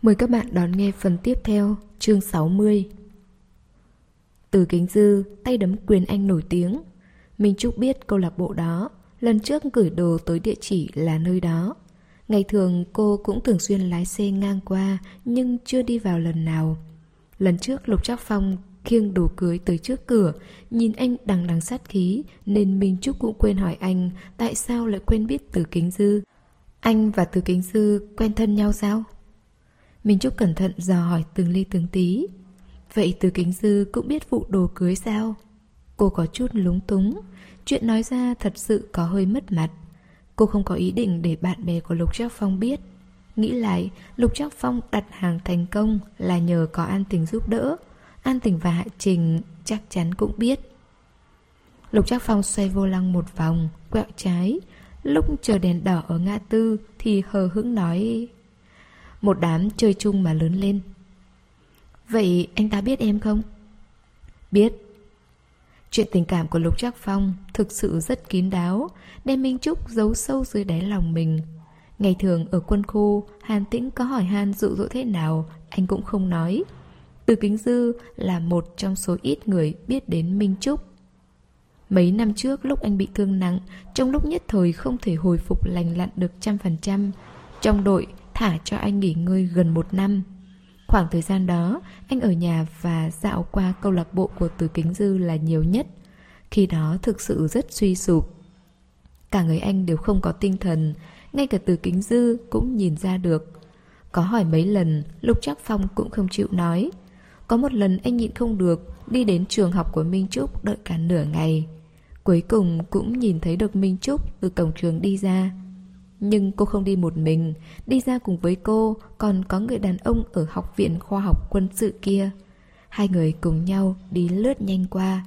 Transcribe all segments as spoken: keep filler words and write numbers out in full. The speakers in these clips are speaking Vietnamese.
Mời các bạn đón nghe phần tiếp theo, chương sáu mươi. Từ Kính Dư, tay đấm quyền Anh nổi tiếng. Minh Trúc biết câu lạc bộ đó, lần trước gửi đồ tới địa chỉ là nơi đó. Ngày thường cô cũng thường xuyên lái xe ngang qua, nhưng chưa đi vào lần nào. Lần trước Lục Trác Phong khiêng đồ cưới tới trước cửa, nhìn anh đằng đằng sát khí, nên Minh Trúc cũng quên hỏi anh tại sao lại quen biết Từ Kính Dư. Anh và Từ Kính Dư quen thân nhau sao? Minh Trúc cẩn thận dò hỏi từng ly từng tí. Vậy Từ Kính Dư cũng biết vụ đồ cưới sao? Cô có chút lúng túng. Chuyện nói ra thật sự có hơi mất mặt. Cô không có ý định để bạn bè của Lục Trác Phong biết. Nghĩ lại, Lục Trác Phong đặt hàng thành công là nhờ có An Tình giúp đỡ. An Tình và Hạ Trình chắc chắn cũng biết. Lục Trác Phong xoay vô lăng một vòng, quẹo trái. Lúc chờ đèn đỏ ở ngã tư thì hờ hững nói: một đám chơi chung mà lớn lên. Vậy anh ta biết em không? Biết. Chuyện tình cảm của Lục Trác Phong thực sự rất kín đáo, đem Minh Trúc giấu sâu dưới đáy lòng mình. Ngày thường ở quân khu, Hàn Tĩnh có hỏi han dụ dỗ thế nào, anh cũng không nói. Từ Kính Dư là một trong số ít người biết đến Minh Trúc. Mấy năm trước lúc anh bị thương nặng, trong lúc nhất thời không thể hồi phục lành lặn được trăm phần trăm, trong đội thả cho anh nghỉ ngơi gần một năm. Khoảng thời gian đó, anh ở nhà và dạo qua câu lạc bộ của Từ Kính Dư là nhiều nhất. Khi đó thực sự rất suy sụp. Cả người anh đều không có tinh thần, ngay cả Từ Kính Dư cũng nhìn ra được. Có hỏi mấy lần, Lục Trác Phong cũng không chịu nói. Có một lần anh nhịn không được, đi đến trường học của Minh Trúc đợi cả nửa ngày. Cuối cùng cũng nhìn thấy được Minh Trúc từ cổng trường đi ra. Nhưng cô không đi một mình, đi ra cùng với cô còn có người đàn ông ở Học viện Khoa học Quân sự kia. Hai người cùng nhau đi lướt nhanh qua.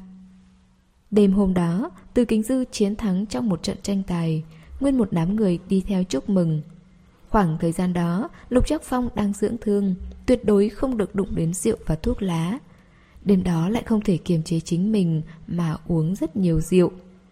Đêm hôm đó, Từ Kính Dư chiến thắng trong một trận tranh tài, nguyên một đám người đi theo chúc mừng. Khoảng thời gian đó, Lục Trác Phong đang dưỡng thương, tuyệt đối không được đụng đến rượu và thuốc lá. Đêm đó lại không thể kiềm chế chính mình mà uống rất nhiều rượu.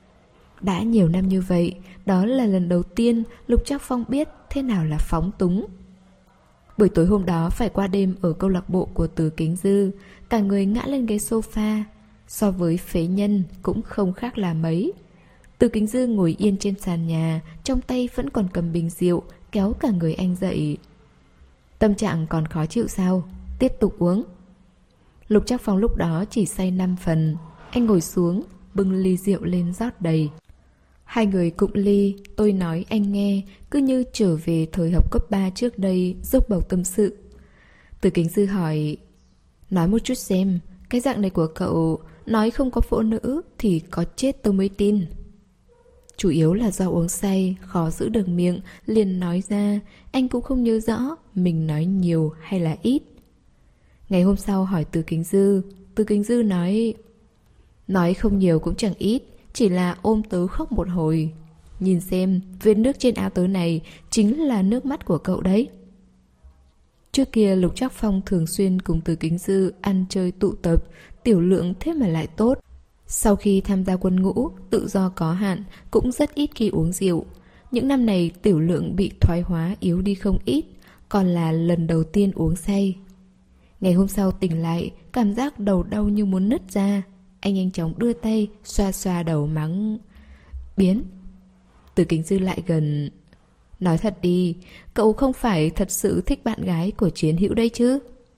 Đã nhiều năm như vậy, đó là lần đầu tiên Lục Trác Phong biết thế nào là phóng túng. Buổi tối hôm đó phải qua đêm ở câu lạc bộ của Từ Kính Dư, cả người ngã lên ghế sofa. So với phế nhân cũng không khác là mấy. Từ Kính Dư ngồi yên trên sàn nhà, trong tay vẫn còn cầm bình rượu, kéo cả người anh dậy. Tâm trạng còn khó chịu sao? Tiếp tục uống. Lục Trác Phong lúc đó chỉ say năm phần. Anh ngồi xuống, bưng ly rượu lên rót đầy. Hai người cụng ly, tôi nói anh nghe, cứ như trở về thời học cấp ba trước đây, dốc bầu tâm sự. Từ Kính Dư hỏi: nói một chút xem, cái dạng này của cậu, nói không có phụ nữ thì có chết tôi mới tin. Chủ yếu là do uống say, khó giữ được miệng, liền nói ra, anh cũng không nhớ rõ mình nói nhiều hay là ít. Ngày hôm sau hỏi Từ Kính Dư, Từ Kính Dư nói: nói không nhiều cũng chẳng ít, chỉ là ôm tớ khóc một hồi. Nhìn xem, vết nước trên áo tớ này chính là nước mắt của cậu đấy. Trước kia Lục Trác Phong thường xuyên cùng Từ Kính Dư ăn chơi tụ tập, tiểu lượng thế mà lại tốt. Sau khi tham gia quân ngũ, tự do có hạn, cũng rất ít khi uống rượu. Những năm này tiểu lượng bị thoái hóa yếu đi không ít, còn là lần đầu tiên uống say. Ngày hôm sau tỉnh lại, cảm giác đầu đau như muốn nứt ra. Anh nhanh chóng đưa tay, xoa xoa đầu mắng: biến. Từ Kính Dư lại gần: nói thật đi, cậu không phải thật sự thích bạn gái của Chiến Hữu đây chứ?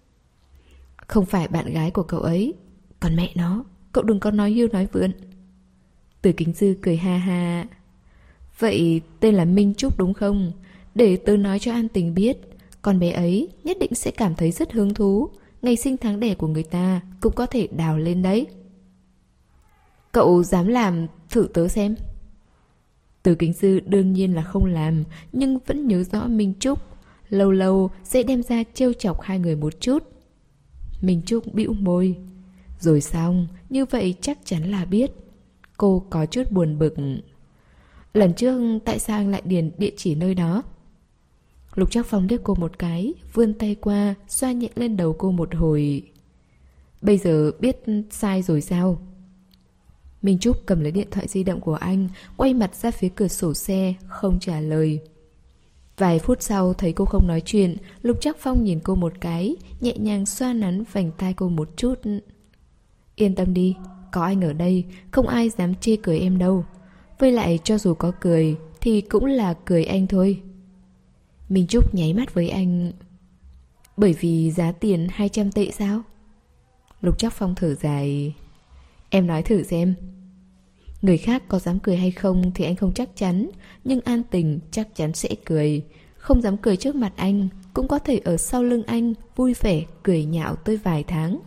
Không phải bạn gái của cậu ấy. Còn mẹ nó, cậu đừng có nói hưu nói vượn. Từ Kính Dư cười ha ha: vậy tên là Minh Trúc đúng không? Để tớ nói cho An Tình biết, con bé ấy nhất định sẽ cảm thấy rất hứng thú. Ngày sinh tháng đẻ của người ta cũng có thể đào lên đấy. Cậu dám làm thử tớ xem. Từ Kính Dư đương nhiên là không làm, nhưng vẫn nhớ rõ Minh Trúc, lâu lâu sẽ đem ra trêu chọc hai người một chút. Minh Trúc bĩu môi: rồi xong, như vậy chắc chắn là biết. Cô có chút buồn bực: lần trước tại sao anh lại điền địa chỉ nơi đó? Lục Trác Phong liếc cô một cái, vươn tay qua, xoa nhẹ lên đầu cô một hồi. Bây giờ biết sai rồi sao? Minh Trúc cầm lấy điện thoại di động của anh, quay mặt ra phía cửa sổ xe, không trả lời. Vài phút sau thấy cô không nói chuyện, Lục Trác Phong nhìn cô một cái, nhẹ nhàng xoa nắn vành tai cô một chút. Yên tâm đi, có anh ở đây, không ai dám chê cười em đâu. Với lại cho dù có cười thì cũng là cười anh thôi. Minh Trúc nháy mắt với anh. Bởi vì giá tiền hai trăm tệ sao? Lục Trác Phong thở dài. Em nói thử xem. Người khác có dám cười hay không thì anh không chắc chắn, nhưng An Tình chắc chắn sẽ cười. Không dám cười trước mặt anh, cũng có thể ở sau lưng anh vui vẻ cười nhạo tới vài tháng.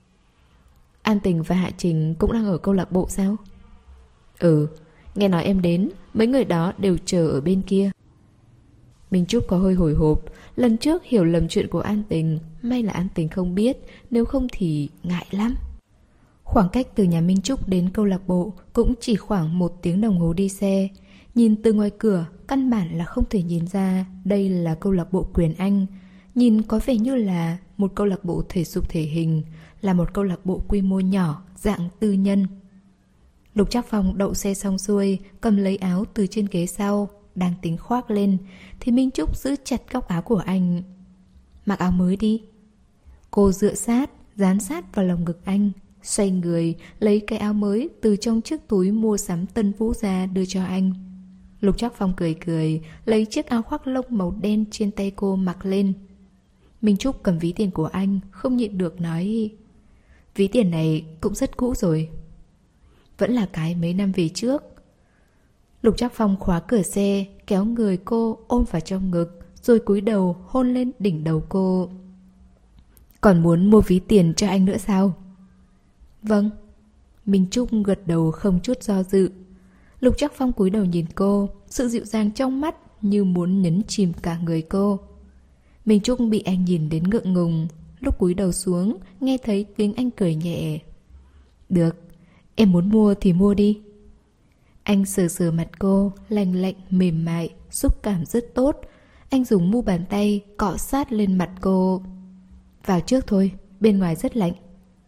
An Tình và Hạ Trình cũng đang ở câu lạc bộ sao? Ừ, nghe nói em đến, mấy người đó đều chờ ở bên kia. Minh Trúc có hơi hồi hộp. Lần trước hiểu lầm chuyện của An Tình, may là An Tình không biết, nếu không thì ngại lắm. Khoảng cách từ nhà Minh Trúc đến câu lạc bộ cũng chỉ khoảng một tiếng đồng hồ đi xe. Nhìn từ ngoài cửa, căn bản là không thể nhìn ra đây là câu lạc bộ Quyền Anh. Nhìn có vẻ như là một câu lạc bộ thể dục thể hình, là một câu lạc bộ quy mô nhỏ, dạng tư nhân. Lục Trác Phong đậu xe xong xuôi, cầm lấy áo từ trên ghế sau, đang tính khoác lên, thì Minh Trúc giữ chặt góc áo của anh. Mặc áo mới đi. Cô dựa sát, dán sát vào lồng ngực anh, xoay người, lấy cái áo mới từ trong chiếc túi mua sắm Tân Vũ ra đưa cho anh. Lục Trác Phong cười cười, lấy chiếc áo khoác lông màu đen trên tay cô mặc lên. Minh Trúc cầm ví tiền của anh, không nhịn được nói: ví tiền này cũng rất cũ rồi. Vẫn là cái mấy năm về trước. Lục Trác Phong khóa cửa xe, kéo người cô ôm vào trong ngực, rồi cúi đầu hôn lên đỉnh đầu cô. Còn muốn mua ví tiền cho anh nữa sao? Vâng. Minh Trúc gật đầu không chút do dự. Lục Trác Phong cúi đầu nhìn cô, sự dịu dàng trong mắt như muốn nhấn chìm cả người cô. Minh Trúc bị anh nhìn đến ngượng ngùng. Lúc cúi đầu xuống, nghe thấy tiếng anh cười nhẹ. Được, em muốn mua thì mua đi. Anh sờ sờ mặt cô, lành lạnh, mềm mại, xúc cảm rất tốt. Anh dùng mu bàn tay cọ sát lên mặt cô. Vào trước thôi, bên ngoài rất lạnh.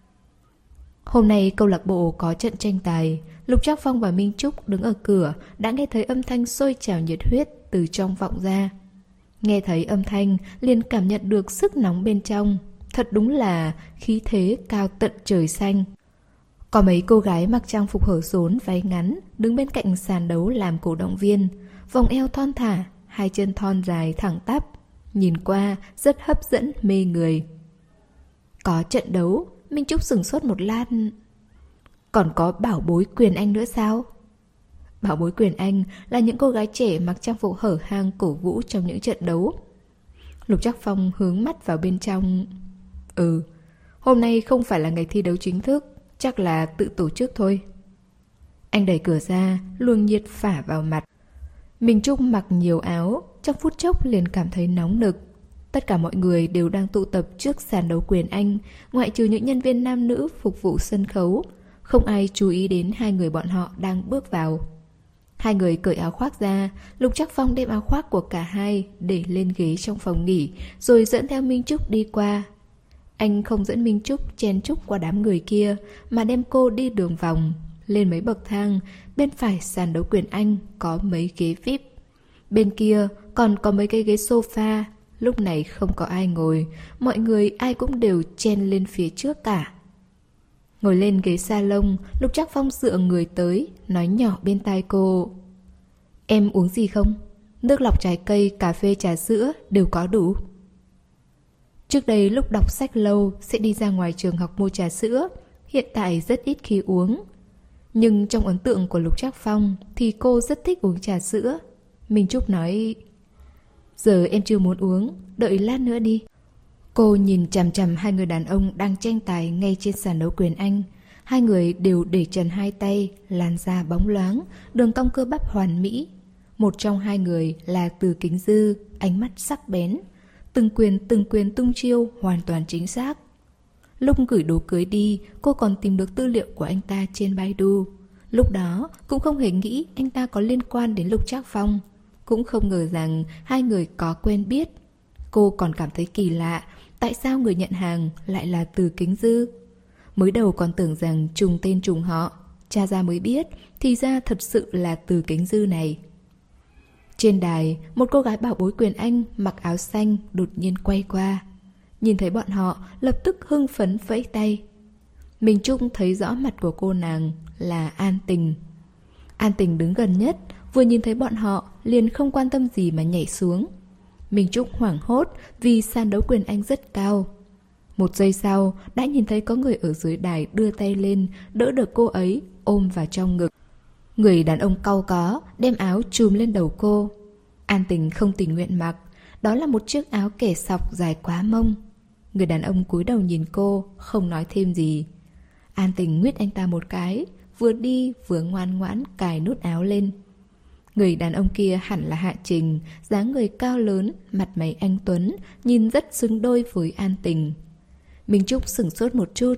Hôm nay câu lạc bộ có trận tranh tài. Lục Trác Phong và Minh Trúc đứng ở cửa, đã nghe thấy âm thanh sôi trào nhiệt huyết từ trong vọng ra. Nghe thấy âm thanh, liền cảm nhận được sức nóng bên trong. Thật đúng là khí thế cao tận trời xanh. Có mấy cô gái mặc trang phục hở rốn váy ngắn đứng bên cạnh sàn đấu làm cổ động viên, vòng eo thon thả, hai chân thon dài thẳng tắp, nhìn qua rất hấp dẫn mê người. Có trận đấu, Minh Trúc sửng sốt một lát. Còn có bảo bối Quyền Anh nữa sao? Bảo bối Quyền Anh là những cô gái trẻ mặc trang phục hở hang cổ vũ trong những trận đấu. Lục Trác Phong hướng mắt vào bên trong. Ừ, hôm nay không phải là ngày thi đấu chính thức, chắc là tự tổ chức thôi. Anh đẩy cửa ra, luồng nhiệt phả vào mặt. Minh Trúc mặc nhiều áo, trong phút chốc liền cảm thấy nóng nực. Tất cả mọi người đều đang tụ tập trước sàn đấu Quyền Anh, ngoại trừ những nhân viên nam nữ phục vụ sân khấu. Không ai chú ý đến hai người bọn họ đang bước vào. Hai người cởi áo khoác ra, Lục Trác Phong đem áo khoác của cả hai để lên ghế trong phòng nghỉ, rồi dẫn theo Minh Trúc đi qua. Anh không dẫn Minh Trúc chen chúc qua đám người kia, mà đem cô đi đường vòng, lên mấy bậc thang. Bên phải sàn đấu Quyền Anh có mấy ghế vi ai pi. Bên kia còn có mấy cái ghế sofa. Lúc này không có ai ngồi, mọi người ai cũng đều chen lên phía trước cả. Ngồi lên ghế salon, Lục Trác Phong dựa người tới, nói nhỏ bên tai cô. Em uống gì không? Nước lọc trái cây, cà phê, trà sữa đều có đủ. Trước đây lúc đọc sách lâu sẽ đi ra ngoài trường học mua trà sữa, hiện tại rất ít khi uống. Nhưng trong ấn tượng của Lục Trác Phong thì cô rất thích uống trà sữa. Minh Trúc nói: giờ em chưa muốn uống, đợi lát nữa đi. Cô nhìn chằm chằm hai người đàn ông đang tranh tài ngay trên sàn đấu Quyền Anh. Hai người đều để trần hai tay, làn da bóng loáng, đường cong cơ bắp hoàn mỹ. Một trong hai người là Từ Kính Dư, ánh mắt sắc bén. Từng quyền từng quyền tung chiêu hoàn toàn chính xác. Lúc gửi đồ cưới đi, cô còn tìm được tư liệu của anh ta trên Baidu. Lúc đó cũng không hề nghĩ anh ta có liên quan đến Lục Trác Phong. Cũng không ngờ rằng hai người có quen biết. Cô còn cảm thấy kỳ lạ, tại sao người nhận hàng lại là Từ Kính Dư. Mới đầu còn tưởng rằng trùng tên trùng họ, tra ra mới biết thì ra thật sự là Từ Kính Dư này. Trên đài, một cô gái bảo bối Quyền Anh mặc áo xanh đột nhiên quay qua. Nhìn thấy bọn họ, lập tức hưng phấn vẫy tay. Minh Trúc thấy rõ mặt của cô nàng là An Tình. An Tình đứng gần nhất, vừa nhìn thấy bọn họ liền không quan tâm gì mà nhảy xuống. Minh Trúc hoảng hốt vì sàn đấu Quyền Anh rất cao. Một giây sau đã nhìn thấy có người ở dưới đài đưa tay lên đỡ được cô ấy ôm vào trong ngực. Người đàn ông cau có đem áo trùm lên đầu cô. An Tình không tình nguyện mặc. Đó là một chiếc áo kẻ sọc dài quá mông. Người đàn ông cúi đầu nhìn cô, không nói thêm gì. An Tình nguyết anh ta một cái, vừa đi vừa ngoan ngoãn cài nút áo lên. Người đàn ông kia hẳn là Hạ Trình, dáng người cao lớn, mặt mày anh tuấn, nhìn rất xứng đôi với An Tình. Minh Trúc sửng sốt một chút.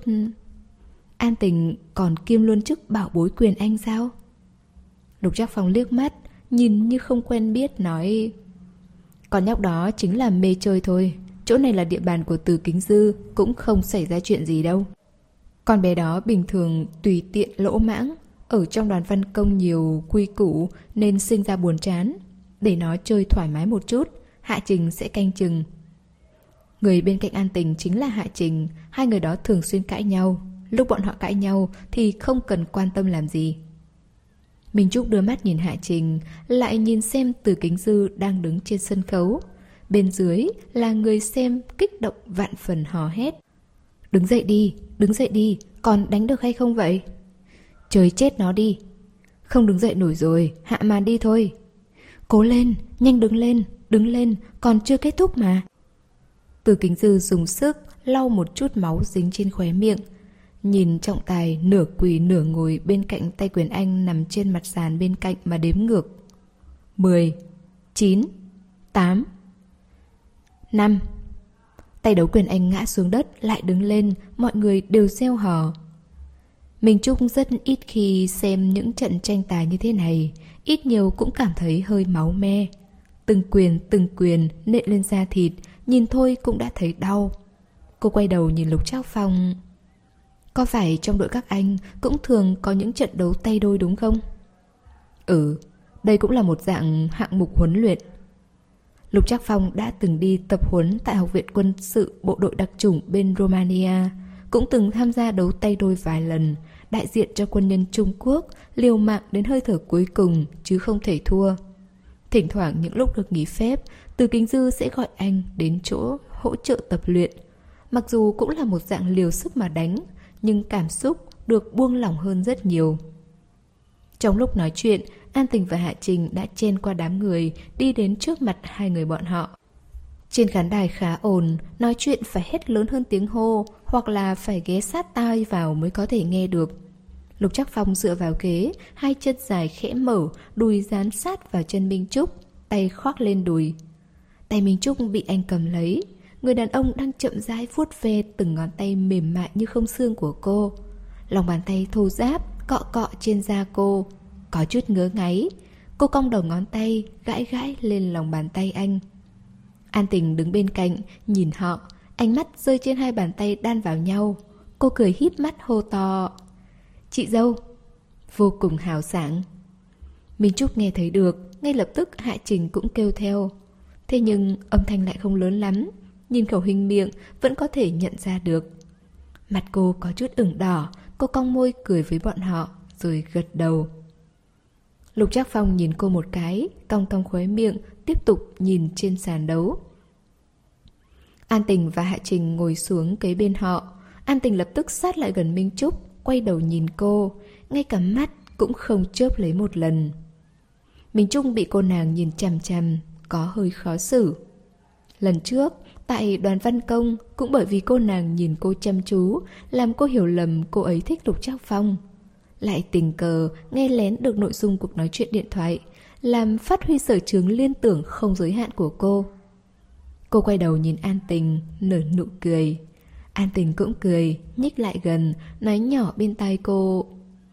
An Tình còn kiêm luôn chức bảo bối Quyền Anh sao? Lục Trác Phong liếc mắt, nhìn như không quen biết, nói: con nhóc đó chính là mê chơi thôi. Chỗ này là địa bàn của Từ Kính Dư, cũng không xảy ra chuyện gì đâu. Con bé đó bình thường tùy tiện lỗ mãng, ở trong đoàn văn công nhiều quy củ nên sinh ra buồn chán. Để nó chơi thoải mái một chút, Hạ Trình sẽ canh chừng. Người bên cạnh An Tình chính là Hạ Trình. Hai người đó thường xuyên cãi nhau. Lúc bọn họ cãi nhau thì không cần quan tâm làm gì. Minh Trúc đưa mắt nhìn Hạ Trình, lại nhìn xem Từ Kính Dư đang đứng trên sân khấu. Bên dưới là người xem kích động vạn phần hò hét: đứng dậy đi, đứng dậy đi, còn đánh được hay không vậy? Trời chết nó đi. Không đứng dậy nổi rồi, hạ màn đi thôi. Cố lên, nhanh đứng lên, đứng lên, còn chưa kết thúc mà. Từ Kính Dư dùng sức lau một chút máu dính trên khóe miệng. Nhìn trọng tài nửa quỳ nửa ngồi bên cạnh tay Quyền Anh nằm trên mặt sàn bên cạnh mà đếm ngược. Mười, chín, tám, năm. Tay đấu Quyền Anh ngã xuống đất lại đứng lên, mọi người đều reo hò. Minh Trúc rất ít khi xem những trận tranh tài như thế này, ít nhiều cũng cảm thấy hơi máu me. Từng quyền từng quyền nện lên da thịt, nhìn thôi cũng đã thấy đau. Cô quay đầu nhìn Lục Trác Phong. Có phải trong đội các anh cũng thường có những trận đấu tay đôi đúng không? Ừ, đây cũng là một dạng hạng mục huấn luyện. Lục Trác Phong đã từng đi tập huấn tại Học viện Quân sự Bộ đội đặc chủng bên Romania, cũng từng tham gia đấu tay đôi vài lần, đại diện cho quân nhân Trung Quốc, liều mạng đến hơi thở cuối cùng chứ không thể thua. Thỉnh thoảng những lúc được nghỉ phép, Từ Kính Dư sẽ gọi anh đến chỗ hỗ trợ tập luyện. Mặc dù cũng là một dạng liều sức mà đánh, nhưng cảm xúc được buông lỏng hơn rất nhiều. Trong lúc nói chuyện, An Tình và Hạ Trình đã chen qua đám người, đi đến trước mặt hai người bọn họ. Trên khán đài khá ồn, nói chuyện phải hét lớn hơn tiếng hô, hoặc là phải ghé sát tai vào mới có thể nghe được. Lục Trác Phong dựa vào ghế, hai chân dài khẽ mở, đùi dán sát vào chân Minh Trúc, tay khoác lên đùi. Tay Minh Trúc bị anh cầm lấy. Người đàn ông đang chậm rãi vuốt ve từng ngón tay mềm mại như không xương của cô. Lòng bàn tay thô ráp cọ cọ trên da cô, có chút ngứa ngáy. Cô cong đầu ngón tay gãi gãi lên lòng bàn tay anh. An Tình đứng bên cạnh nhìn họ, ánh mắt rơi trên hai bàn tay đan vào nhau. Cô cười híp mắt hô to: chị dâu! Vô cùng hào sảng. Minh Trúc nghe thấy được, ngay lập tức Hạ Trình cũng kêu theo. Thế nhưng âm thanh lại không lớn lắm, nhìn khẩu hình miệng vẫn có thể nhận ra được. Mặt cô có chút ửng đỏ, cô cong môi cười với bọn họ rồi gật đầu. Lục Trác Phong nhìn cô một cái, cong cong khóe miệng, tiếp tục nhìn trên sàn đấu. An Tình và Hạ Trình ngồi xuống kế bên họ. An Tình lập tức sát lại gần Minh Trúc, quay đầu nhìn cô, ngay cả mắt cũng không chớp lấy một lần. Minh Trúc bị cô nàng nhìn chằm chằm, có hơi khó xử. Lần trước, tại đoàn văn công, cũng bởi vì cô nàng nhìn cô chăm chú, làm cô hiểu lầm cô ấy thích Lục Trác Phong. Lại tình cờ nghe lén được nội dung cuộc nói chuyện điện thoại, làm phát huy sở trường liên tưởng không giới hạn của cô. Cô quay đầu nhìn An Tình, nở nụ cười. An Tình cũng cười, nhích lại gần, nói nhỏ bên tai cô: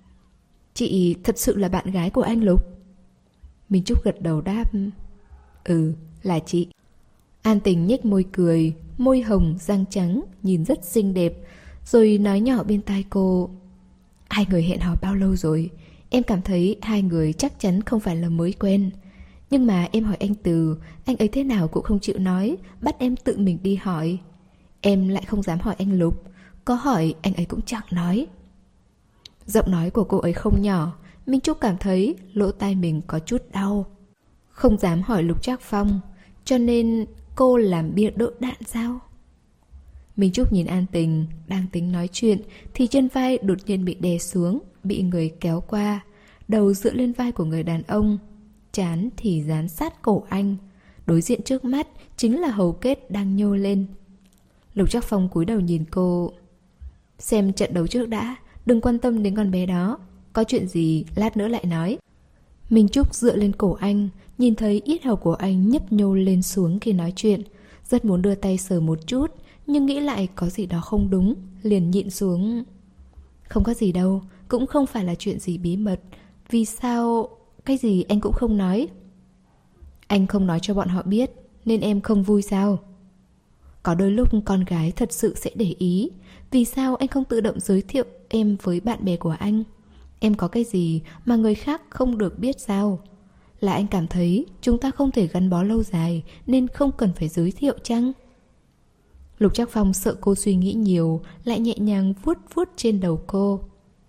chị thật sự là bạn gái của anh Lục? Minh Trúc gật đầu đáp: ừ, là chị. An Tình nhếch môi cười, môi hồng, răng trắng, nhìn rất xinh đẹp, rồi nói nhỏ bên tai cô: hai người hẹn hò bao lâu rồi? Em cảm thấy hai người chắc chắn không phải là mới quen. Nhưng mà em hỏi anh Từ, anh ấy thế nào cũng không chịu nói, bắt em tự mình đi hỏi. Em lại không dám hỏi anh Lục, có hỏi anh ấy cũng chẳng nói. Giọng nói của cô ấy không nhỏ, Minh Trúc cảm thấy lỗ tai mình có chút đau. Không dám hỏi Lục Trác Phong, cho nên cô làm bia đỡ đạn sao? Minh Trúc nhìn An Tình, đang tính nói chuyện thì chân vai đột nhiên bị đè xuống, bị người kéo qua, đầu dựa lên vai của người đàn ông, trán thì dán sát cổ anh. Đối diện trước mắt chính là hầu kết đang nhô lên. Lục Trác Phong cúi đầu nhìn cô. Xem trận đấu trước đã, đừng quan tâm đến con bé đó, có chuyện gì lát nữa lại nói. Minh Trúc dựa lên cổ anh, nhìn thấy yết hầu của anh nhấp nhô lên xuống khi nói chuyện, rất muốn đưa tay sờ một chút, nhưng nghĩ lại có gì đó không đúng, liền nhịn xuống. Không có gì đâu, cũng không phải là chuyện gì bí mật. Vì sao... cái gì anh cũng không nói? Anh không nói cho bọn họ biết, nên em không vui sao? Có đôi lúc con gái thật sự sẽ để ý. Vì sao anh không tự động giới thiệu em với bạn bè của anh? Em có cái gì mà người khác không được biết sao? Là anh cảm thấy chúng ta không thể gắn bó lâu dài nên không cần phải giới thiệu chăng? Lục Trác Phong sợ cô suy nghĩ nhiều, lại nhẹ nhàng vuốt vuốt trên đầu cô.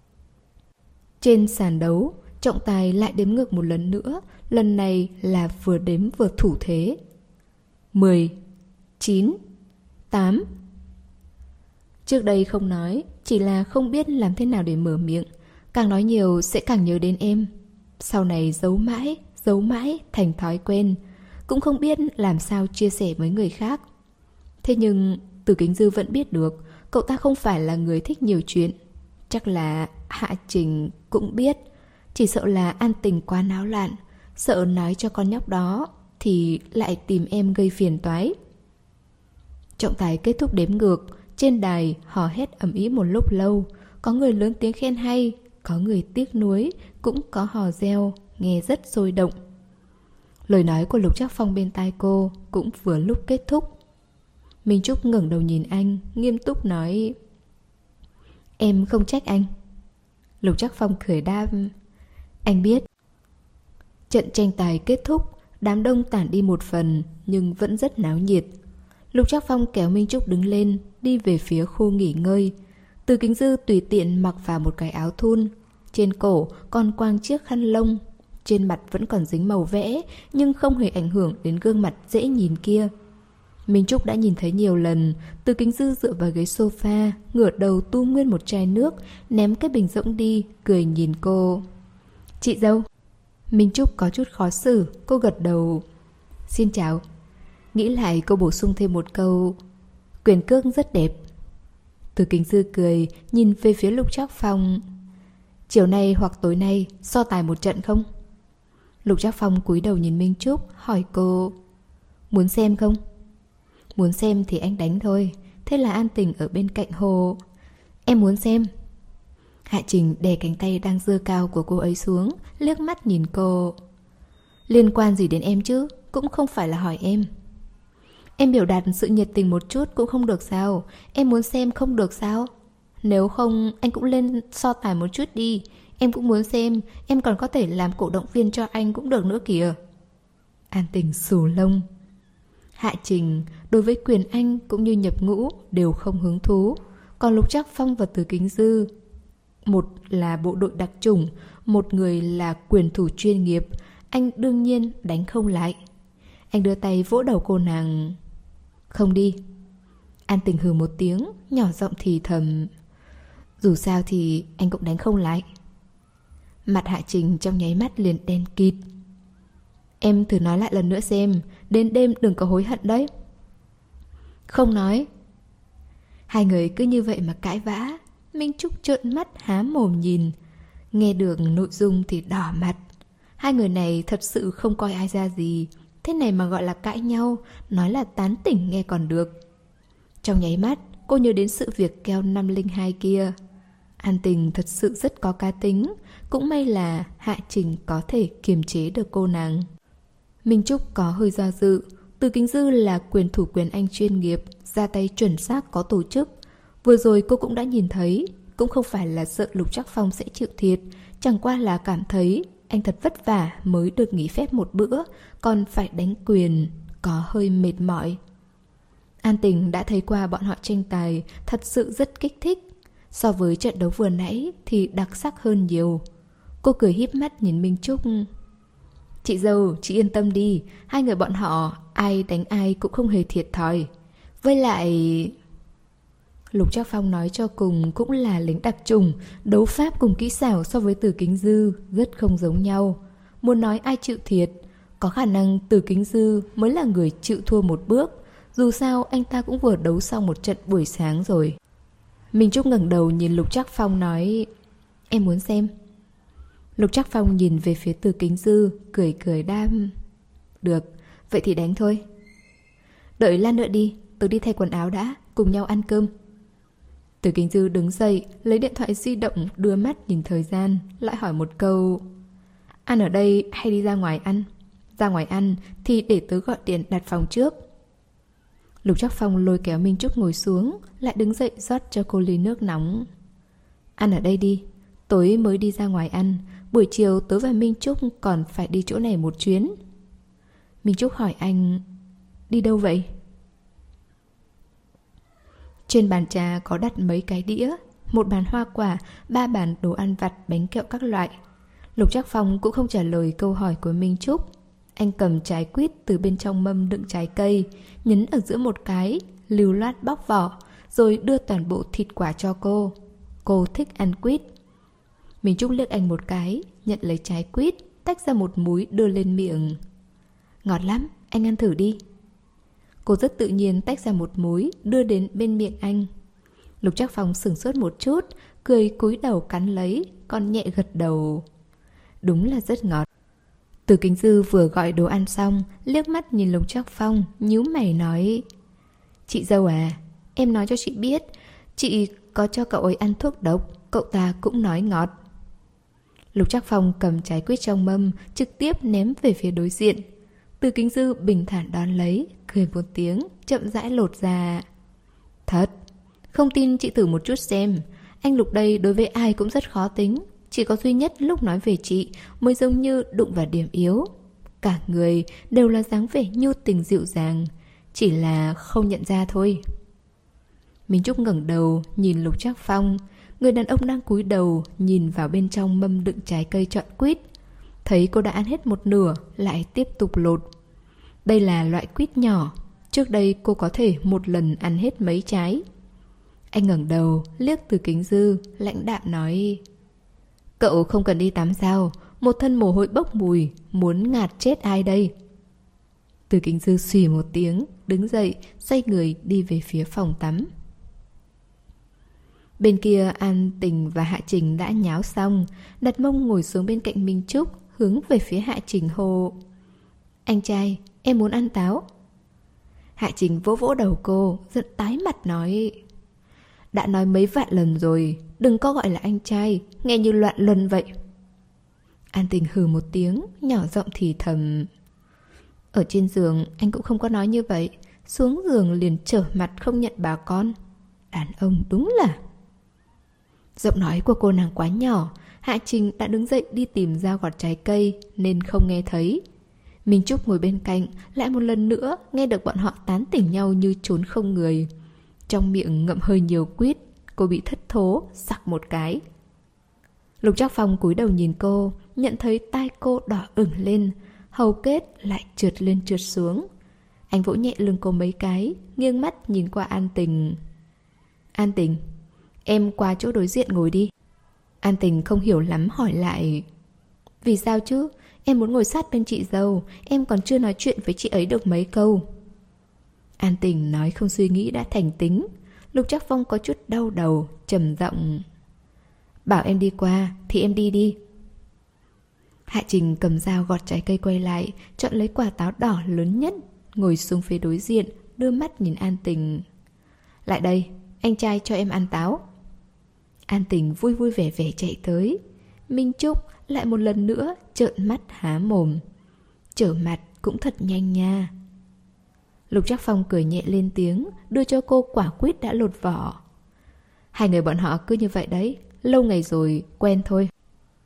Trên sàn đấu, trọng tài lại đếm ngược một lần nữa, lần này là vừa đếm vừa thủ thế. Mười, chín, tám. Trước đây không nói, chỉ là không biết làm thế nào để mở miệng. Càng nói nhiều sẽ càng nhớ đến em. Sau này giấu mãi, giấu mãi thành thói quen. Cũng không biết làm sao chia sẻ với người khác. Thế nhưng Từ Kính Dư vẫn biết được cậu ta không phải là người thích nhiều chuyện. Chắc là Hạ Trình cũng biết. Chỉ sợ là An Tình quá náo loạn, sợ nói cho con nhóc đó thì lại tìm em gây phiền toái. Trọng tài kết thúc đếm ngược. Trên đài hò hét ầm ĩ một lúc lâu. Có người lớn tiếng khen hay, có người tiếc nuối, cũng có hò reo, nghe rất sôi động. Lời nói của Lục Trác Phong bên tai cô cũng vừa lúc kết thúc. Minh Trúc ngẩng đầu nhìn anh, nghiêm túc nói: Em không trách anh. Lục Trác Phong cười đáp: Anh biết. Trận tranh tài kết thúc, đám đông tản đi một phần, nhưng vẫn rất náo nhiệt. Lục Trác Phong kéo Minh Trúc đứng lên, đi về phía khu nghỉ ngơi. Từ Kính Dư tùy tiện mặc vào một cái áo thun, trên cổ còn quàng chiếc khăn lông, trên mặt vẫn còn dính màu vẽ, nhưng không hề ảnh hưởng đến gương mặt dễ nhìn kia. Minh Trúc đã nhìn thấy nhiều lần. Từ Kính Dư dựa vào ghế sofa, ngửa đầu tu nguyên một chai nước, ném cái bình rỗng đi, cười nhìn cô. Chị dâu. Minh Trúc có chút khó xử, cô gật đầu. Xin chào. Nghĩ lại cô bổ sung thêm một câu: Quyền cước rất đẹp. Từ Kính Dư cười, nhìn về phía Lục Trác Phong. Chiều nay hoặc tối nay so tài một trận không? Lục Trác Phong cúi đầu nhìn Minh Trúc, hỏi cô: Muốn xem không? Muốn xem thì anh đánh thôi. Thế là An Tình ở bên cạnh hồ: Em muốn xem. Hạ Trình đè cánh tay đang giơ cao của cô ấy xuống, liếc mắt nhìn cô. Liên quan gì đến em chứ? Cũng không phải là hỏi em. Em biểu đạt sự nhiệt tình một chút cũng không được sao? Em muốn xem không được sao? Nếu không anh cũng lên so tài một chút đi. Em cũng muốn xem. Em còn có thể làm cổ động viên cho anh cũng được nữa kìa. An Tình xù lông. Hạ Trình đối với quyền Anh cũng như nhập ngũ đều không hứng thú. Còn Lục Trác Phong và Từ Kính Dư, một là bộ đội đặc chủng, một người là quyền thủ chuyên nghiệp, anh đương nhiên đánh không lại. Anh đưa tay vỗ đầu cô nàng. Không đi. An Tình hừ một tiếng, nhỏ giọng thì thầm: Dù sao thì anh cũng đánh không lại. Mặt Hạ Trình trong nháy mắt liền đen kịt. Em thử nói lại lần nữa xem, đến đêm đừng có hối hận đấy. Không nói. Hai người cứ như vậy mà cãi vã. Minh Trúc trợn mắt há mồm nhìn. Nghe được nội dung thì đỏ mặt. Hai người này thật sự không coi ai ra gì. Thế này mà gọi là cãi nhau, nói là tán tỉnh nghe còn được. Trong nháy mắt, cô nhớ đến sự việc keo năm linh hai kia. An Tình thật sự rất có cá tính. Cũng may là Hạ Trình có thể kiềm chế được cô nàng. Minh Trúc có hơi do dự. Từ Kính Dư là quyền thủ quyền Anh chuyên nghiệp, ra tay chuẩn xác có tổ chức. Vừa rồi cô cũng đã nhìn thấy. Cũng không phải là sợ Lục Trác Phong sẽ chịu thiệt, chẳng qua là cảm thấy anh thật vất vả mới được nghỉ phép một bữa, còn phải đánh quyền, có hơi mệt mỏi. An Tình đã thấy qua bọn họ tranh tài, thật sự rất kích thích. So với trận đấu vừa nãy thì đặc sắc hơn nhiều. Cô cười híp mắt nhìn Minh Trúc. Chị dâu, chị yên tâm đi, hai người bọn họ ai đánh ai cũng không hề thiệt thòi. Với lại... Lục Trác Phong nói cho cùng cũng là lính đặc trùng, đấu pháp cùng kỹ xảo so với Từ Kính Dư rất không giống nhau. Muốn nói ai chịu thiệt, có khả năng Từ Kính Dư mới là người chịu thua một bước. Dù sao anh ta cũng vừa đấu xong một trận buổi sáng rồi. Minh Trúc ngẩng đầu nhìn Lục Trác Phong nói, em muốn xem. Lục Trác Phong nhìn về phía Từ Kính Dư, cười cười đam. Được, vậy thì đánh thôi. Đợi lát nữa đi, tôi đi thay quần áo đã, cùng nhau ăn cơm. Từ Kính Dư đứng dậy, lấy điện thoại di động, đưa mắt nhìn thời gian, lại hỏi một câu. Ăn ở đây hay đi ra ngoài ăn? Ra ngoài ăn thì để tớ gọi điện đặt phòng trước. Lục Trác Phong lôi kéo Minh Trúc ngồi xuống, lại đứng dậy rót cho cô ly nước nóng. Ăn ở đây đi, tối mới đi ra ngoài ăn, buổi chiều tớ và Minh Trúc còn phải đi chỗ này một chuyến. Minh Trúc hỏi anh, đi đâu vậy? Trên bàn trà có đặt mấy cái đĩa, một bàn hoa quả, ba bàn đồ ăn vặt, bánh kẹo các loại. Lục Trác Phong cũng không trả lời câu hỏi của Minh Trúc. Anh cầm trái quýt từ bên trong mâm đựng trái cây, nhấn ở giữa một cái, lưu loát bóc vỏ, rồi đưa toàn bộ thịt quả cho cô. Cô thích ăn quýt. Minh Trúc liếc anh một cái, nhận lấy trái quýt, tách ra một múi đưa lên miệng. Ngọt lắm, anh ăn thử đi. Cô rất tự nhiên tách ra một múi, đưa đến bên miệng anh. Lục Trác Phong sửng sốt một chút, cười cúi đầu cắn lấy, còn nhẹ gật đầu. Đúng là rất ngọt. Từ Kính Dư vừa gọi đồ ăn xong, liếc mắt nhìn Lục Trác Phong, nhíu mày nói. Chị dâu à, em nói cho chị biết, chị có cho cậu ấy ăn thuốc độc, cậu ta cũng nói ngọt. Lục Trác Phong cầm trái quýt trong mâm, trực tiếp ném về phía đối diện. Từ Kính Dư bình thản đón lấy, cười một tiếng, chậm rãi lột ra. Thật, không tin chị thử một chút xem. Anh Lục đây đối với ai cũng rất khó tính, chỉ có duy nhất lúc nói về chị mới giống như đụng vào điểm yếu. Cả người đều là dáng vẻ nhu tình dịu dàng, chỉ là không nhận ra thôi. Minh Trúc ngẩng đầu nhìn Lục Trác Phong. Người đàn ông đang cúi đầu nhìn vào bên trong mâm đựng trái cây chọn quýt. Thấy cô đã ăn hết một nửa, lại tiếp tục lột. Đây là loại quýt nhỏ, trước đây cô có thể một lần ăn hết mấy trái. Anh ngẩng đầu, liếc Từ Kính Dư, lãnh đạm nói. Cậu không cần đi tắm sao? Một thân mồ hôi bốc mùi, muốn ngạt chết ai đây? Từ Kính Dư xì một tiếng, đứng dậy, xoay người đi về phía phòng tắm. Bên kia An Tình và Hạ Trình đã nháo xong, đặt mông ngồi xuống bên cạnh Minh Trúc, hướng về phía Hạ Trình hô. Anh trai, em muốn ăn táo. Hạ Trình vỗ vỗ đầu cô, giận tái mặt nói. Đã nói mấy vạn lần rồi, đừng có gọi là anh trai, nghe như loạn luân vậy. An Tình hừ một tiếng, nhỏ giọng thì thầm. Ở trên giường anh cũng không có nói như vậy, xuống giường liền trở mặt không nhận bà con. Đàn ông đúng là... Giọng nói của cô nàng quá nhỏ, Hạ Trình đã đứng dậy đi tìm dao gọt trái cây nên không nghe thấy. Minh Trúc ngồi bên cạnh, lại một lần nữa nghe được bọn họ tán tỉnh nhau như trốn không người. Trong miệng ngậm hơi nhiều quýt, cô bị thất thố, sặc một cái. Lục Trác Phong cúi đầu nhìn cô, nhận thấy tai cô đỏ ửng lên, hầu kết lại trượt lên trượt xuống. Anh vỗ nhẹ lưng cô mấy cái, nghiêng mắt nhìn qua An Tình. An Tình, em qua chỗ đối diện ngồi đi. An Tình không hiểu lắm hỏi lại. Vì sao chứ? Em muốn ngồi sát bên chị dâu, em còn chưa nói chuyện với chị ấy được mấy câu. An Tình nói không suy nghĩ đã thành tính. Lục Trác Phong có chút đau đầu, trầm giọng. Bảo em đi qua thì em đi đi. Hạ Trình cầm dao gọt trái cây quay lại, chọn lấy quả táo đỏ lớn nhất, ngồi xuống phía đối diện, đưa mắt nhìn An Tình. Lại đây, anh trai cho em ăn táo. An Tình vui vui vẻ vẻ chạy tới. Minh Trúc lại một lần nữa trợn mắt há mồm. Trở mặt cũng thật nhanh nha. Lục Trác Phong cười nhẹ lên tiếng, đưa cho cô quả quýt đã lột vỏ. Hai người bọn họ cứ như vậy đấy, lâu ngày rồi quen thôi.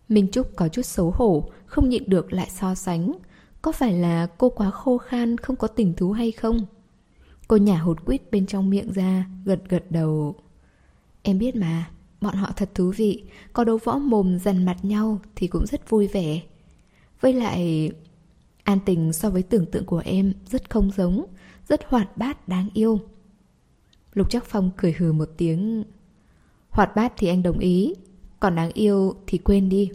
Minh Trúc có chút xấu hổ, không nhịn được lại so sánh. Có phải là cô quá khô khan, không có tình thú hay không? Cô nhả hột quýt bên trong miệng ra, gật gật đầu. Em biết mà, bọn họ thật thú vị. Có đấu võ mồm dằn mặt nhau thì cũng rất vui vẻ. Với lại, An Tình so với tưởng tượng của em rất không giống, rất hoạt bát đáng yêu. Lục Trác Phong cười hừ một tiếng. Hoạt bát thì anh đồng ý, còn đáng yêu thì quên đi.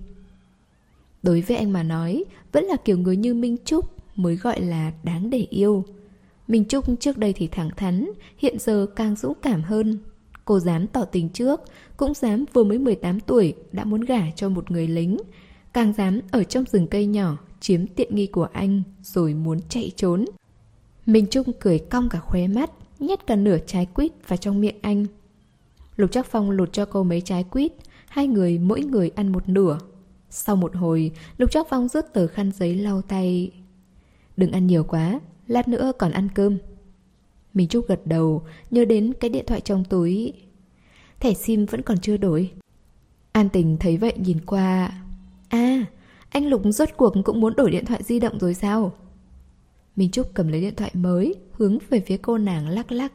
Đối với anh mà nói, vẫn là kiểu người như Minh Trúc mới gọi là đáng để yêu. Minh Trúc trước đây thì thẳng thắn, hiện giờ càng dũng cảm hơn. Cô dám tỏ tình trước, cũng dám vừa mới mười tám tuổi đã muốn gả cho một người lính, càng dám ở trong rừng cây nhỏ chiếm tiện nghi của anh rồi muốn chạy trốn. Minh Trúc cười cong cả khóe mắt, nhét cả nửa trái quýt vào trong miệng anh. Lục Trác Phong lột cho cô mấy trái quýt, hai người mỗi người ăn một nửa. Sau một hồi, Lục Trác Phong rút tờ khăn giấy lau tay. Đừng ăn nhiều quá, lát nữa còn ăn cơm. Minh Trúc gật đầu, nhớ đến cái điện thoại trong túi. Thẻ sim vẫn còn chưa đổi. An Tình thấy vậy nhìn qua. À, anh Lục rốt cuộc cũng muốn đổi điện thoại di động rồi sao? Minh Trúc cầm lấy điện thoại mới, hướng về phía cô nàng lắc lắc.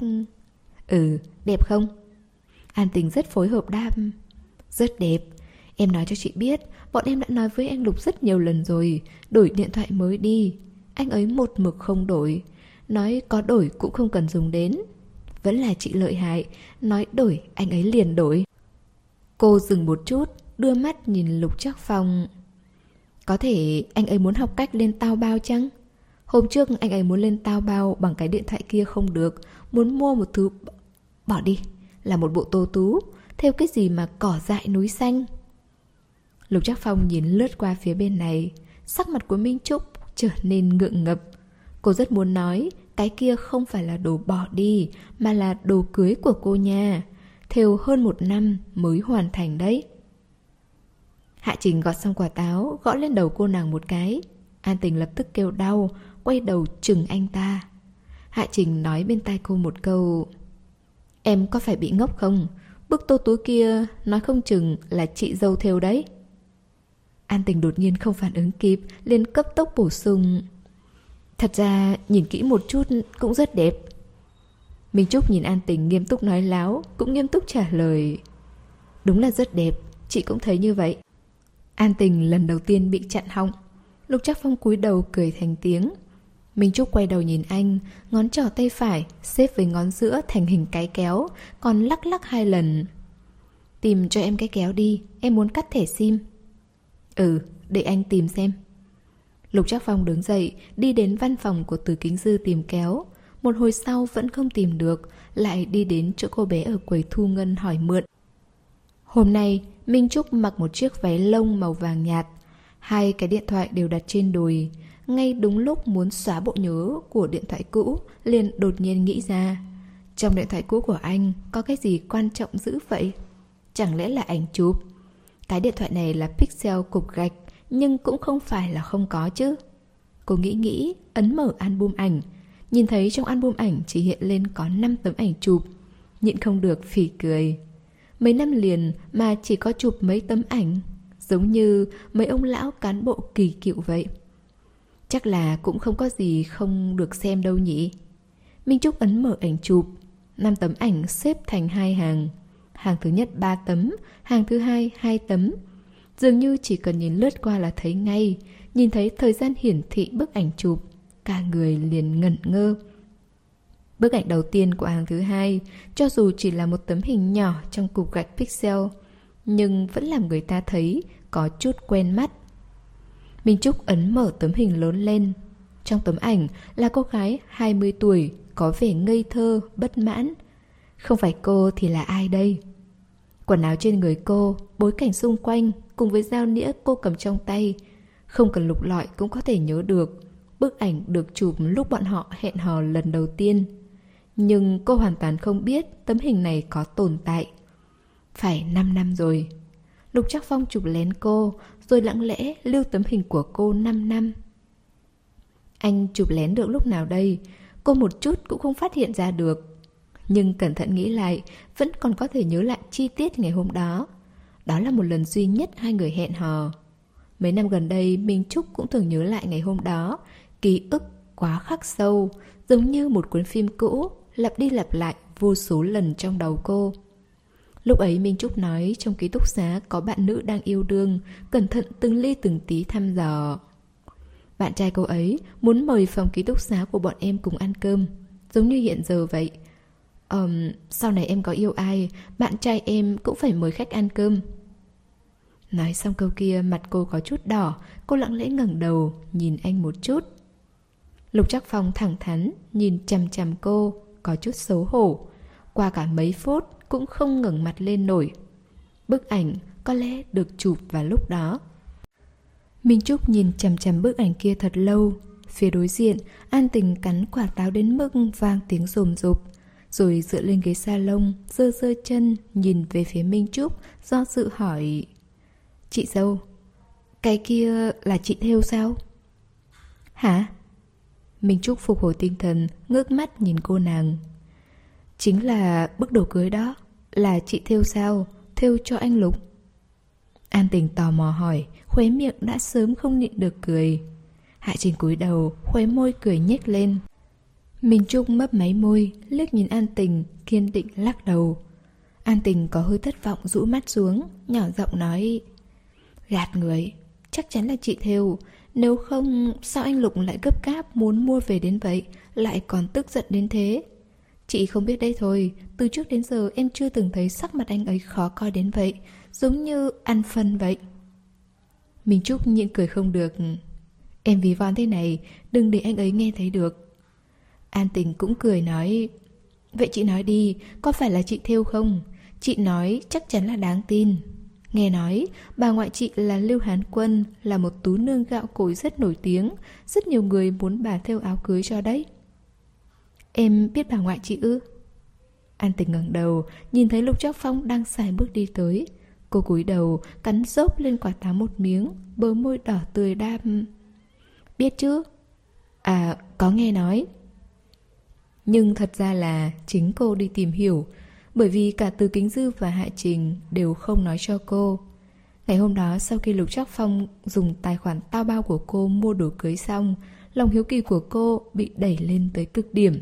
Ừ, đẹp không? An Tình rất phối hợp đáp. Rất đẹp. Em nói cho chị biết, bọn em đã nói với anh Lục rất nhiều lần rồi, đổi điện thoại mới đi. Anh ấy một mực không đổi, nói có đổi cũng không cần dùng đến. Vẫn là chị lợi hại, nói đổi anh ấy liền đổi. Cô dừng một chút, đưa mắt nhìn Lục Trác Phong. Có thể anh ấy muốn học cách lên tao bao chăng? Hôm trước anh ấy muốn lên tao bao bằng cái điện thoại kia không được, muốn mua một thứ... Bỏ đi, là một bộ tô tú, theo cái gì mà cỏ dại núi xanh. Lục Trác Phong nhìn lướt qua phía bên này, sắc mặt của Minh Trúc trở nên ngượng ngập. Cô rất muốn nói cái kia không phải là đồ bỏ đi, mà là đồ cưới của cô nha. Thêu hơn một năm mới hoàn thành đấy. Hạ Trình gọt xong quả táo, gõ lên đầu cô nàng một cái. An Tình lập tức kêu đau, quay đầu chừng anh ta. Hạ Trình nói bên tai cô một câu. Em có phải bị ngốc không? Bức tô túi kia nói không chừng là chị dâu thêu đấy. An Tình đột nhiên không phản ứng kịp, liền cấp tốc bổ sung. Thật ra nhìn kỹ một chút cũng rất đẹp. Minh Trúc nhìn An Tình nghiêm túc nói láo, cũng nghiêm túc trả lời. Đúng là rất đẹp, chị cũng thấy như vậy. An Tình lần đầu tiên bị chặn họng. Lục Trác Phong cúi đầu cười thành tiếng. Minh Trúc quay đầu nhìn anh, ngón trỏ tay phải xếp với ngón giữa thành hình cái kéo, còn lắc lắc hai lần. Tìm cho em cái kéo đi, em muốn cắt thẻ sim. Ừ, để anh tìm xem. Lục Trác Phong đứng dậy, đi đến văn phòng của Từ Kính Dư tìm kéo. Một hồi sau vẫn không tìm được, lại đi đến chỗ cô bé ở quầy thu ngân hỏi mượn. Hôm nay, Minh Trúc mặc một chiếc váy lông màu vàng nhạt. Hai cái điện thoại đều đặt trên đùi. Ngay đúng lúc muốn xóa bộ nhớ của điện thoại cũ, liền đột nhiên nghĩ ra. Trong điện thoại cũ của anh có cái gì quan trọng dữ vậy? Chẳng lẽ là ảnh chụp? Cái điện thoại này là pixel cục gạch, nhưng cũng không phải là không có chứ. Cô nghĩ nghĩ, ấn mở album ảnh. Nhìn thấy trong album ảnh chỉ hiện lên có năm tấm ảnh chụp. Nhịn không được phì cười. Mấy năm liền mà chỉ có chụp mấy tấm ảnh, giống như mấy ông lão cán bộ kỳ cựu vậy. Chắc là cũng không có gì không được xem đâu nhỉ. Minh Trúc ấn mở ảnh chụp. Năm tấm ảnh xếp thành hai hàng. Hàng thứ nhất ba tấm, hàng thứ hai hai tấm. Dường như chỉ cần nhìn lướt qua là thấy ngay. Nhìn thấy thời gian hiển thị bức ảnh chụp, cả người liền ngẩn ngơ. Bức ảnh đầu tiên của hàng thứ hai, cho dù chỉ là một tấm hình nhỏ trong cục gạch pixel, nhưng vẫn làm người ta thấy có chút quen mắt. Minh Trúc ấn mở tấm hình lớn lên. Trong tấm ảnh là cô gái hai mươi tuổi, có vẻ ngây thơ, bất mãn. Không phải cô thì là ai đây? Quần áo trên người cô, bối cảnh xung quanh, cùng với dao nĩa cô cầm trong tay, không cần lục lọi cũng có thể nhớ được. Bức ảnh được chụp lúc bọn họ hẹn hò lần đầu tiên. Nhưng cô hoàn toàn không biết tấm hình này có tồn tại. Phải năm năm rồi. Lục Trác Phong chụp lén cô, rồi lặng lẽ lưu tấm hình của cô năm năm. Anh chụp lén được lúc nào đây? Cô một chút cũng không phát hiện ra được. Nhưng cẩn thận nghĩ lại, vẫn còn có thể nhớ lại chi tiết ngày hôm đó. Đó là một lần duy nhất hai người hẹn hò. Mấy năm gần đây Minh Trúc cũng thường nhớ lại ngày hôm đó. Ký ức quá khắc sâu, giống như một cuốn phim cũ, lặp đi lặp lại vô số lần trong đầu cô. Lúc ấy Minh Trúc nói trong ký túc xá có bạn nữ đang yêu đương, cẩn thận từng ly từng tí thăm dò. Bạn trai cô ấy muốn mời phòng ký túc xá của bọn em cùng ăn cơm, giống như hiện giờ vậy. um, Sau này em có yêu ai, bạn trai em cũng phải mời khách ăn cơm. Nói xong câu kia, mặt cô có chút đỏ. Cô lặng lẽ ngẩng đầu nhìn anh một chút. Lục Trác Phong thẳng thắn nhìn chằm chằm cô, có chút xấu hổ. Qua cả mấy phút cũng không ngẩng mặt lên nổi. Bức ảnh có lẽ được chụp vào lúc đó. Minh Trúc nhìn chằm chằm bức ảnh kia thật lâu. Phía đối diện, An Tình cắn quả táo đến mức vang tiếng rồm rộp, rồi dựa lên ghế salon, giơ giơ chân nhìn về phía Minh Trúc, do dự hỏi: Chị dâu, cái kia là chị thêu sao? Hả? Minh Trúc phục hồi tinh thần, ngước mắt nhìn cô nàng. Chính là bức đồ cưới đó. Là chị thêu sao? Thêu cho anh Lục. An Tình tò mò hỏi, khóe miệng đã sớm không nhịn được cười. Hạ Trình cúi đầu, khóe môi cười nhếch lên. Minh Trúc mấp máy môi, liếc nhìn An Tình, kiên định lắc đầu. An Tình có hơi thất vọng rũ mắt xuống, nhỏ giọng nói: Gạt người, chắc chắn là chị thêu. Nếu không, sao anh Lục lại gấp gáp muốn mua về đến vậy, lại còn tức giận đến thế? Chị không biết đấy thôi, từ trước đến giờ em chưa từng thấy sắc mặt anh ấy khó coi đến vậy, giống như ăn phân vậy. Minh Trúc nhịn cười không được. Em ví von thế này, đừng để anh ấy nghe thấy được. An Tình cũng cười nói: Vậy chị nói đi, có phải là chị thêu không? Chị nói chắc chắn là đáng tin. Nghe nói bà ngoại chị là Lưu Hán Quân, là một tú nương gạo cội rất nổi tiếng. Rất nhiều người muốn bà thêu áo cưới cho đấy. Em biết bà ngoại chị ư? An Tình ngẩng đầu, nhìn thấy Lục Trác Phong đang sải bước đi tới. Cô cúi đầu, cắn rốp lên quả táo một miếng, bờ môi đỏ tươi đáp: Biết chứ? À, có nghe nói. Nhưng thật ra là chính cô đi tìm hiểu, bởi vì cả Từ Kính Dư và Hạ Trình đều không nói cho cô. Ngày hôm đó, sau khi Lục Trác Phong dùng tài khoản tao bao của cô mua đồ cưới xong, lòng hiếu kỳ của cô bị đẩy lên tới cực điểm.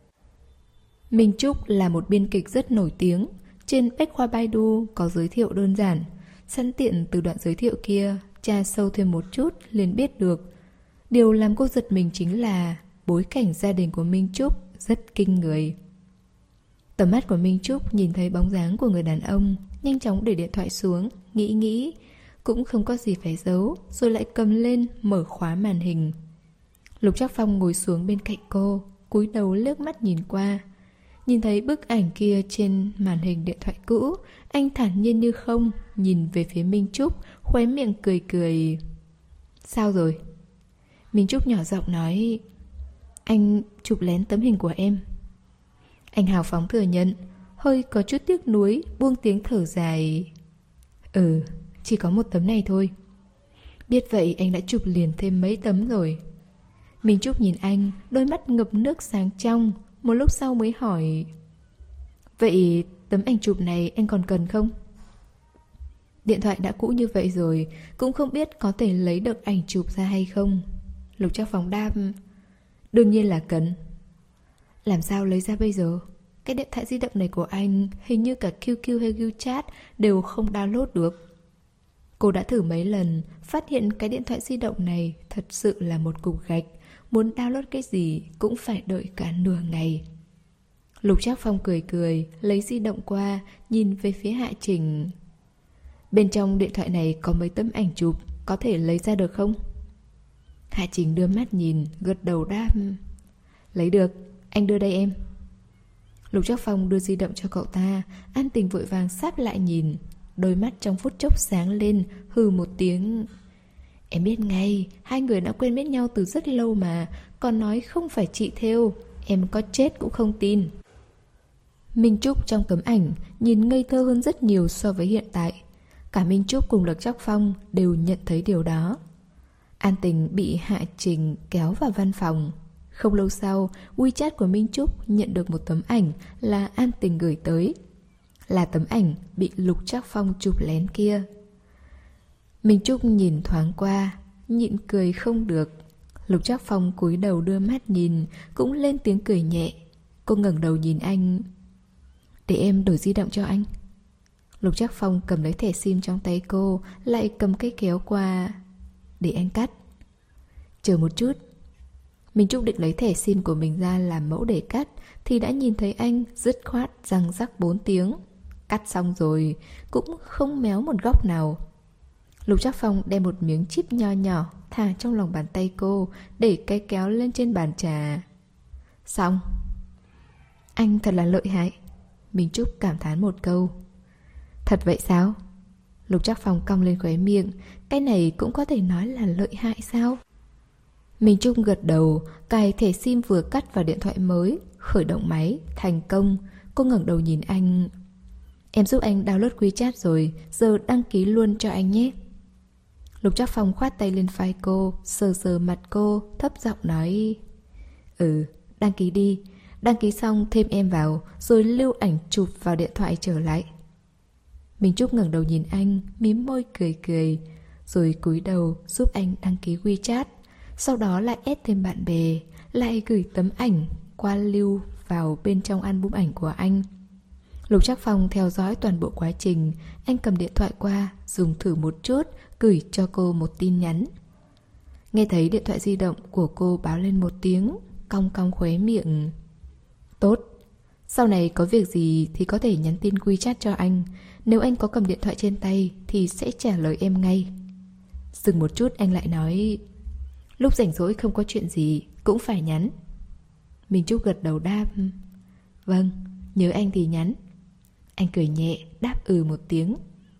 Minh Trúc là một biên kịch rất nổi tiếng. Trên Bách Khoa Baidu có giới thiệu đơn giản. Sẵn tiện từ đoạn giới thiệu kia, tra sâu thêm một chút liền biết được. Điều làm cô giật mình chính là bối cảnh gia đình của Minh Trúc rất kinh người. Tầm mắt của Minh Trúc nhìn thấy bóng dáng của người đàn ông, nhanh chóng để điện thoại xuống, nghĩ nghĩ, cũng không có gì phải giấu, rồi lại cầm lên mở khóa màn hình. Lục Trác Phong ngồi xuống bên cạnh cô, cúi đầu liếc mắt nhìn qua. Nhìn thấy bức ảnh kia trên màn hình điện thoại cũ, anh thản nhiên như không, nhìn về phía Minh Trúc, khóe miệng cười cười. Sao rồi? Minh Trúc nhỏ giọng nói: Anh chụp lén tấm hình của em. Anh hào phóng thừa nhận, hơi có chút tiếc nuối, buông tiếng thở dài. Ừ, chỉ có một tấm này thôi. Biết vậy anh đã chụp liền thêm mấy tấm rồi. Minh Trúc nhìn anh, đôi mắt ngập nước sáng trong. Một lúc sau mới hỏi: Vậy tấm ảnh chụp này anh còn cần không? Điện thoại đã cũ như vậy rồi, cũng không biết có thể lấy được ảnh chụp ra hay không. Lục Trác Phong đáp: Đương nhiên là cần. Làm sao lấy ra bây giờ? Cái điện thoại di động này của anh hình như cả quy quy hay WeChat đều không download được. Cô đã thử mấy lần, phát hiện cái điện thoại di động này thật sự là một cục gạch. Muốn download cái gì cũng phải đợi cả nửa ngày. Lục Trác Phong cười cười, lấy di động qua, nhìn về phía Hạ Trình. Bên trong điện thoại này có mấy tấm ảnh chụp, có thể lấy ra được không? Hạ Trình đưa mắt nhìn, gật đầu đáp: Lấy được, anh đưa đây em. Lục Trác Phong đưa di động cho cậu ta. An Tình vội vàng sáp lại nhìn, đôi mắt trong phút chốc sáng lên, hừ một tiếng. Em biết ngay, hai người đã quen biết nhau từ rất lâu mà. Còn nói không phải chị thêu, em có chết cũng không tin. Minh Trúc trong tấm ảnh nhìn ngây thơ hơn rất nhiều so với hiện tại. Cả Minh Trúc cùng Lục Trác Phong đều nhận thấy điều đó. An Tình bị Hạ Trình kéo vào văn phòng. Không lâu sau, WeChat của Minh Trúc nhận được một tấm ảnh là An Tình gửi tới. Là tấm ảnh bị Lục Trác Phong chụp lén kia. Minh Trúc nhìn thoáng qua, nhịn cười không được. Lục Trác Phong cúi đầu đưa mắt nhìn, cũng lên tiếng cười nhẹ. Cô ngẩng đầu nhìn anh. Để em đổi di động cho anh. Lục Trác Phong cầm lấy thẻ sim trong tay cô, lại cầm cây kéo qua. Để anh cắt. Chờ một chút. Minh Trúc định lấy thẻ sim của mình ra làm mẫu để cắt, thì đã nhìn thấy anh dứt khoát răng rắc bốn tiếng. Cắt xong rồi, cũng không méo một góc nào. Lục Trác Phong đem một miếng chip nho nhỏ thả trong lòng bàn tay cô, để cây kéo lên trên bàn trà. Xong. Anh thật là lợi hại. Minh Trúc cảm thán một câu. Thật vậy sao? Lục Trác Phong cong lên khóe miệng. Cái này cũng có thể nói là lợi hại sao? Minh Trúc gật đầu, cài thẻ sim vừa cắt vào điện thoại mới, khởi động máy, thành công. Cô ngẩng đầu nhìn anh. Em giúp anh download WeChat rồi, giờ đăng ký luôn cho anh nhé. Lục Trác Phong khoát tay lên vai cô, sờ sờ mặt cô, thấp giọng nói. Ừ, đăng ký đi. Đăng ký xong thêm em vào, rồi lưu ảnh chụp vào điện thoại trở lại. Minh Trúc ngẩng đầu nhìn anh, mím môi cười cười, rồi cúi đầu giúp anh đăng ký WeChat. Sau đó lại add thêm bạn bè, lại gửi tấm ảnh qua lưu vào bên trong album ảnh của anh. Lục Trác Phong theo dõi toàn bộ quá trình. Anh cầm điện thoại qua, dùng thử một chút, gửi cho cô một tin nhắn. Nghe thấy điện thoại di động của cô báo lên một tiếng, cong cong khóe miệng. Tốt, sau này có việc gì thì có thể nhắn tin WeChat cho anh. Nếu anh có cầm điện thoại trên tay thì sẽ trả lời em ngay. Dừng một chút anh lại nói. Lúc rảnh rỗi không có chuyện gì cũng phải nhắn. Minh Trúc gật đầu đáp. Vâng, nhớ anh thì nhắn. Anh cười nhẹ, đáp ừ một tiếng.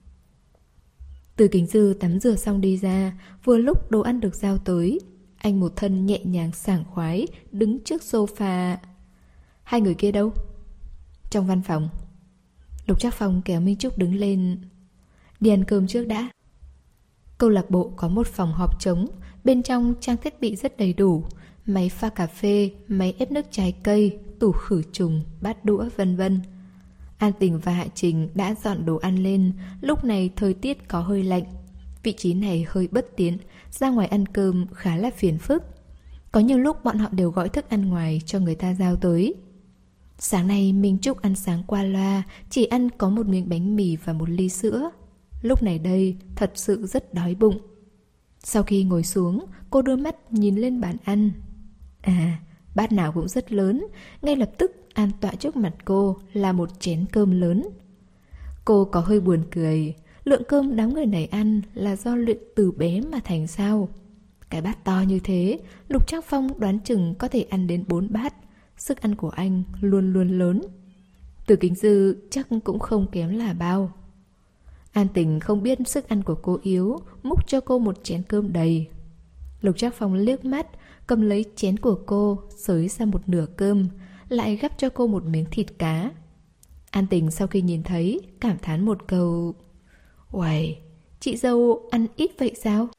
Từ Kính Dư tắm rửa xong đi ra, vừa lúc đồ ăn được giao tới. Anh một thân nhẹ nhàng sảng khoái, đứng trước sofa. Hai người kia đâu? Trong văn phòng. Lục Trác Phong kéo Minh Trúc đứng lên. Đi ăn cơm trước đã. Câu lạc bộ có một phòng họp trống, bên trong trang thiết bị rất đầy đủ. Máy pha cà phê, máy ép nước trái cây, tủ khử trùng, bát đũa vân vân. An Tình và Hạ Trình đã dọn đồ ăn lên. Lúc này thời tiết có hơi lạnh. Vị trí này hơi bất tiện, ra ngoài ăn cơm khá là phiền phức. Có nhiều lúc bọn họ đều gọi thức ăn ngoài cho người ta giao tới. Sáng nay Minh Trúc ăn sáng qua loa, chỉ ăn có một miếng bánh mì và một ly sữa. Lúc này đây thật sự rất đói bụng. Sau khi ngồi xuống, cô đưa mắt nhìn lên bàn ăn. À, bát nào cũng rất lớn. Ngay lập tức an tọa trước mặt cô là một chén cơm lớn. Cô có hơi buồn cười. Lượng cơm đám người này ăn là do luyện từ bé mà thành sao? Cái bát to như thế, Lục Trác Phong đoán chừng có thể ăn đến bốn bát. Sức ăn của anh luôn luôn lớn. Từ Kính Dư chắc cũng không kém là bao. An Tình không biết sức ăn của cô yếu, múc cho cô một chén cơm đầy. Lục Trác Phong liếc mắt, cầm lấy chén của cô, xới ra một nửa cơm, lại gắp cho cô một miếng thịt cá. An Tình sau khi nhìn thấy, cảm thán một câu. Uầy, chị dâu ăn ít vậy sao?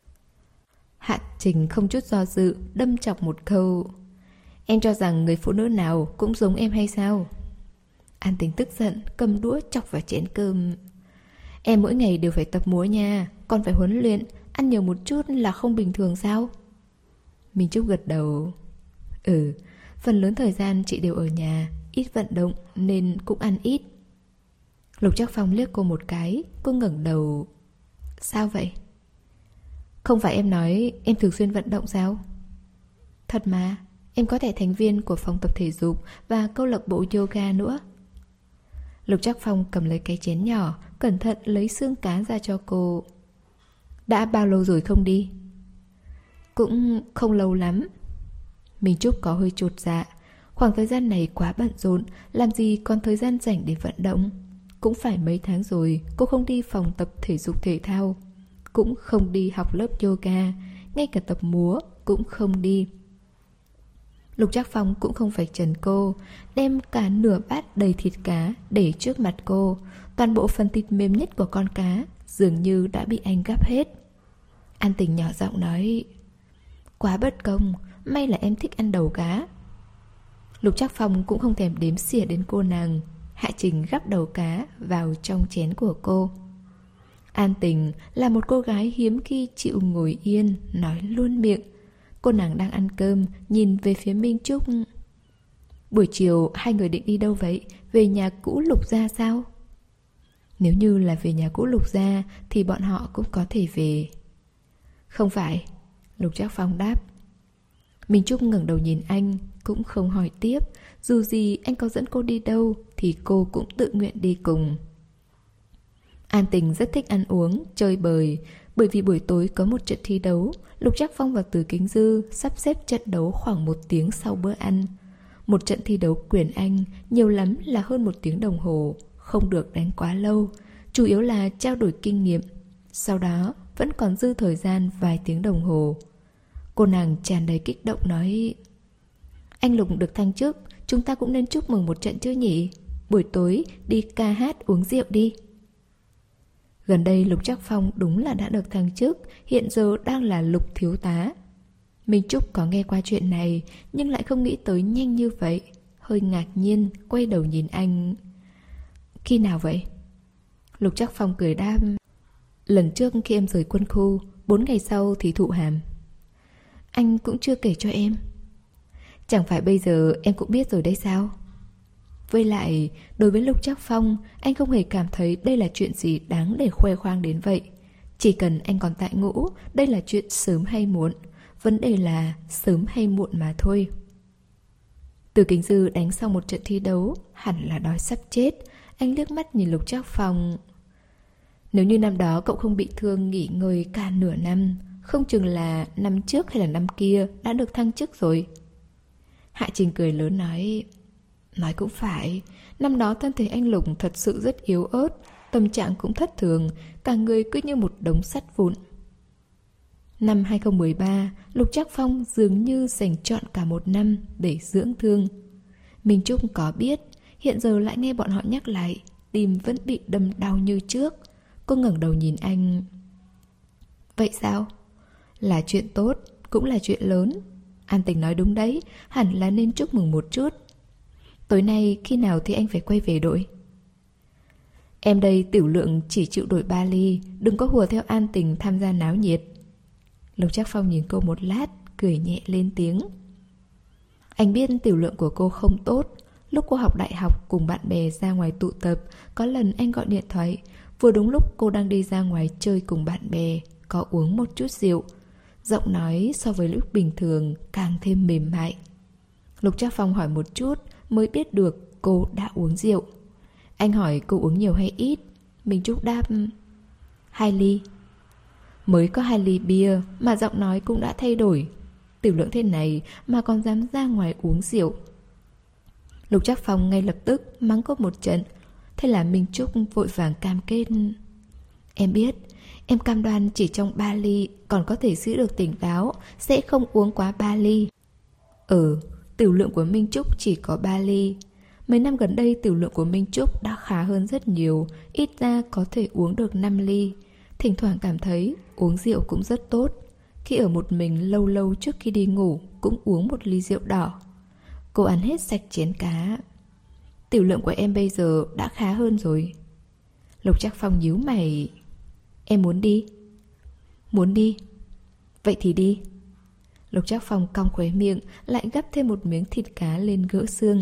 Hạ Trình không chút do dự, đâm chọc một câu. Em cho rằng người phụ nữ nào cũng giống em hay sao? An Tình tức giận, cầm đũa chọc vào chén cơm. Em mỗi ngày đều phải tập múa nha, còn phải huấn luyện, ăn nhiều một chút là không bình thường sao? Minh Trúc gật đầu. Ừ, phần lớn thời gian chị đều ở nhà, ít vận động nên cũng ăn ít. Lục Trác Phong liếc cô một cái, cô ngẩng đầu. Sao vậy? Không phải em nói em thường xuyên vận động sao? Thật mà, em có thẻ thành viên của phòng tập thể dục và câu lạc bộ yoga nữa. Lục Trác Phong cầm lấy cái chén nhỏ, cẩn thận lấy xương cá ra cho cô. Đã bao lâu rồi không đi? Cũng không lâu lắm. Minh Trúc có hơi chột dạ. Khoảng thời gian này quá bận rộn, làm gì còn thời gian rảnh để vận động. Cũng phải mấy tháng rồi cô không đi phòng tập thể dục thể thao, cũng không đi học lớp yoga, ngay cả tập múa cũng không đi. Lục Trác Phong cũng không phải trần cô, đem cả nửa bát đầy thịt cá để trước mặt cô. Toàn bộ phần thịt mềm nhất của con cá dường như đã bị anh gắp hết. An Tình nhỏ giọng nói. Quá bất công, may là em thích ăn đầu cá. Lục Trác Phong cũng không thèm đếm xỉa đến cô nàng. Hạ Trình gắp đầu cá vào trong chén của cô. An Tình là một cô gái hiếm khi chịu ngồi yên, nói luôn miệng. Cô nàng đang ăn cơm, nhìn về phía Minh Trúc. Buổi chiều hai người định đi đâu vậy? Về nhà cũ Lục gia sao? Nếu như là về nhà cũ Lục gia thì bọn họ cũng có thể về. Không phải, Lục Trác Phong đáp. Minh Trúc ngẩng đầu nhìn anh, cũng không hỏi tiếp. Dù gì anh có dẫn cô đi đâu thì cô cũng tự nguyện đi cùng. An Tình rất thích ăn uống, chơi bời. Bởi vì buổi tối có một trận thi đấu, Lục Trác Phong và Từ Kính Dư sắp xếp trận đấu khoảng một tiếng sau bữa ăn. Một trận thi đấu quyền Anh nhiều lắm là hơn một tiếng đồng hồ, không được đánh quá lâu, chủ yếu là trao đổi kinh nghiệm. Sau đó vẫn còn dư thời gian vài tiếng đồng hồ. Cô nàng tràn đầy kích động nói: Anh Lục được thăng chức, chúng ta cũng nên chúc mừng một trận chứ nhỉ? Buổi tối đi ca hát uống rượu đi. Gần đây Lục Trác Phong đúng là đã được thăng chức, hiện giờ đang là Lục thiếu tá. Minh Trúc có nghe qua chuyện này, nhưng lại không nghĩ tới nhanh như vậy. Hơi ngạc nhiên, quay đầu nhìn anh. Khi nào vậy? Lục Trác Phong cười đáp: Lần trước khi em rời quân khu, bốn ngày sau thì thụ hàm. Anh cũng chưa kể cho em. Chẳng phải bây giờ em cũng biết rồi đấy sao? Với lại, đối với Lục Trác Phong, anh không hề cảm thấy đây là chuyện gì đáng để khoe khoang đến vậy. Chỉ cần anh còn tại ngũ, đây là chuyện sớm hay muộn. Vấn đề là sớm hay muộn mà thôi. Từ Kính Dư đánh xong một trận thi đấu, hẳn là đói sắp chết. Anh liếc mắt nhìn Lục Trác Phong. Nếu như năm đó cậu không bị thương nghỉ ngơi cả nửa năm, không chừng là năm trước hay là năm kia đã được thăng chức rồi. Hạ Trình cười lớn nói: Nói cũng phải, năm đó thân thể anh Lục thật sự rất yếu ớt, tâm trạng cũng thất thường, cả người cứ như một đống sắt vụn. Năm hai không một ba, Lục Trác Phong dường như dành trọn cả một năm để dưỡng thương. Minh Trúc có biết, hiện giờ lại nghe bọn họ nhắc lại, tim vẫn bị đâm đau như trước. Cô ngẩng đầu nhìn anh. Vậy sao? Là chuyện tốt, cũng là chuyện lớn. An Tình nói đúng đấy, hẳn là nên chúc mừng một chút. Tối nay khi nào thì anh phải quay về đội? Em đây tiểu lượng chỉ chịu đổi ba ly, đừng có hùa theo An Tình tham gia náo nhiệt. Lục Trác Phong nhìn cô một lát, cười nhẹ lên tiếng. Anh biết tiểu lượng của cô không tốt. Lúc cô học đại học cùng bạn bè ra ngoài tụ tập, có lần anh gọi điện thoại, vừa đúng lúc cô đang đi ra ngoài chơi cùng bạn bè, có uống một chút rượu. Giọng nói so với lúc bình thường càng thêm mềm mại. Lục Trác Phong hỏi một chút mới biết được cô đã uống rượu. Anh hỏi cô uống nhiều hay ít. Minh Trúc đáp: Hai ly. Mới có hai ly bia mà giọng nói cũng đã thay đổi. Tiểu lượng thế này mà còn dám ra ngoài uống rượu. Lục Trác Phong ngay lập tức mắng cô một trận. Thế là Minh Trúc vội vàng cam kết: Em biết, em cam đoan chỉ trong ba ly còn có thể giữ được tỉnh táo, sẽ không uống quá ba ly. Ừ, tiểu lượng của Minh Trúc chỉ có ba ly. Mấy năm gần đây tiểu lượng của Minh Trúc đã khá hơn rất nhiều, ít ra có thể uống được năm ly. Thỉnh thoảng cảm thấy uống rượu cũng rất tốt. Khi ở một mình lâu lâu trước khi đi ngủ cũng uống một ly rượu đỏ. Cô ăn hết sạch chén cá. Tiểu lượng của em bây giờ đã khá hơn rồi. Lục Trác Phong nhíu mày. Em muốn đi? Muốn đi. Vậy thì đi. Lục Trác Phong cong khóe miệng, lại gắp thêm một miếng thịt cá lên gỡ xương.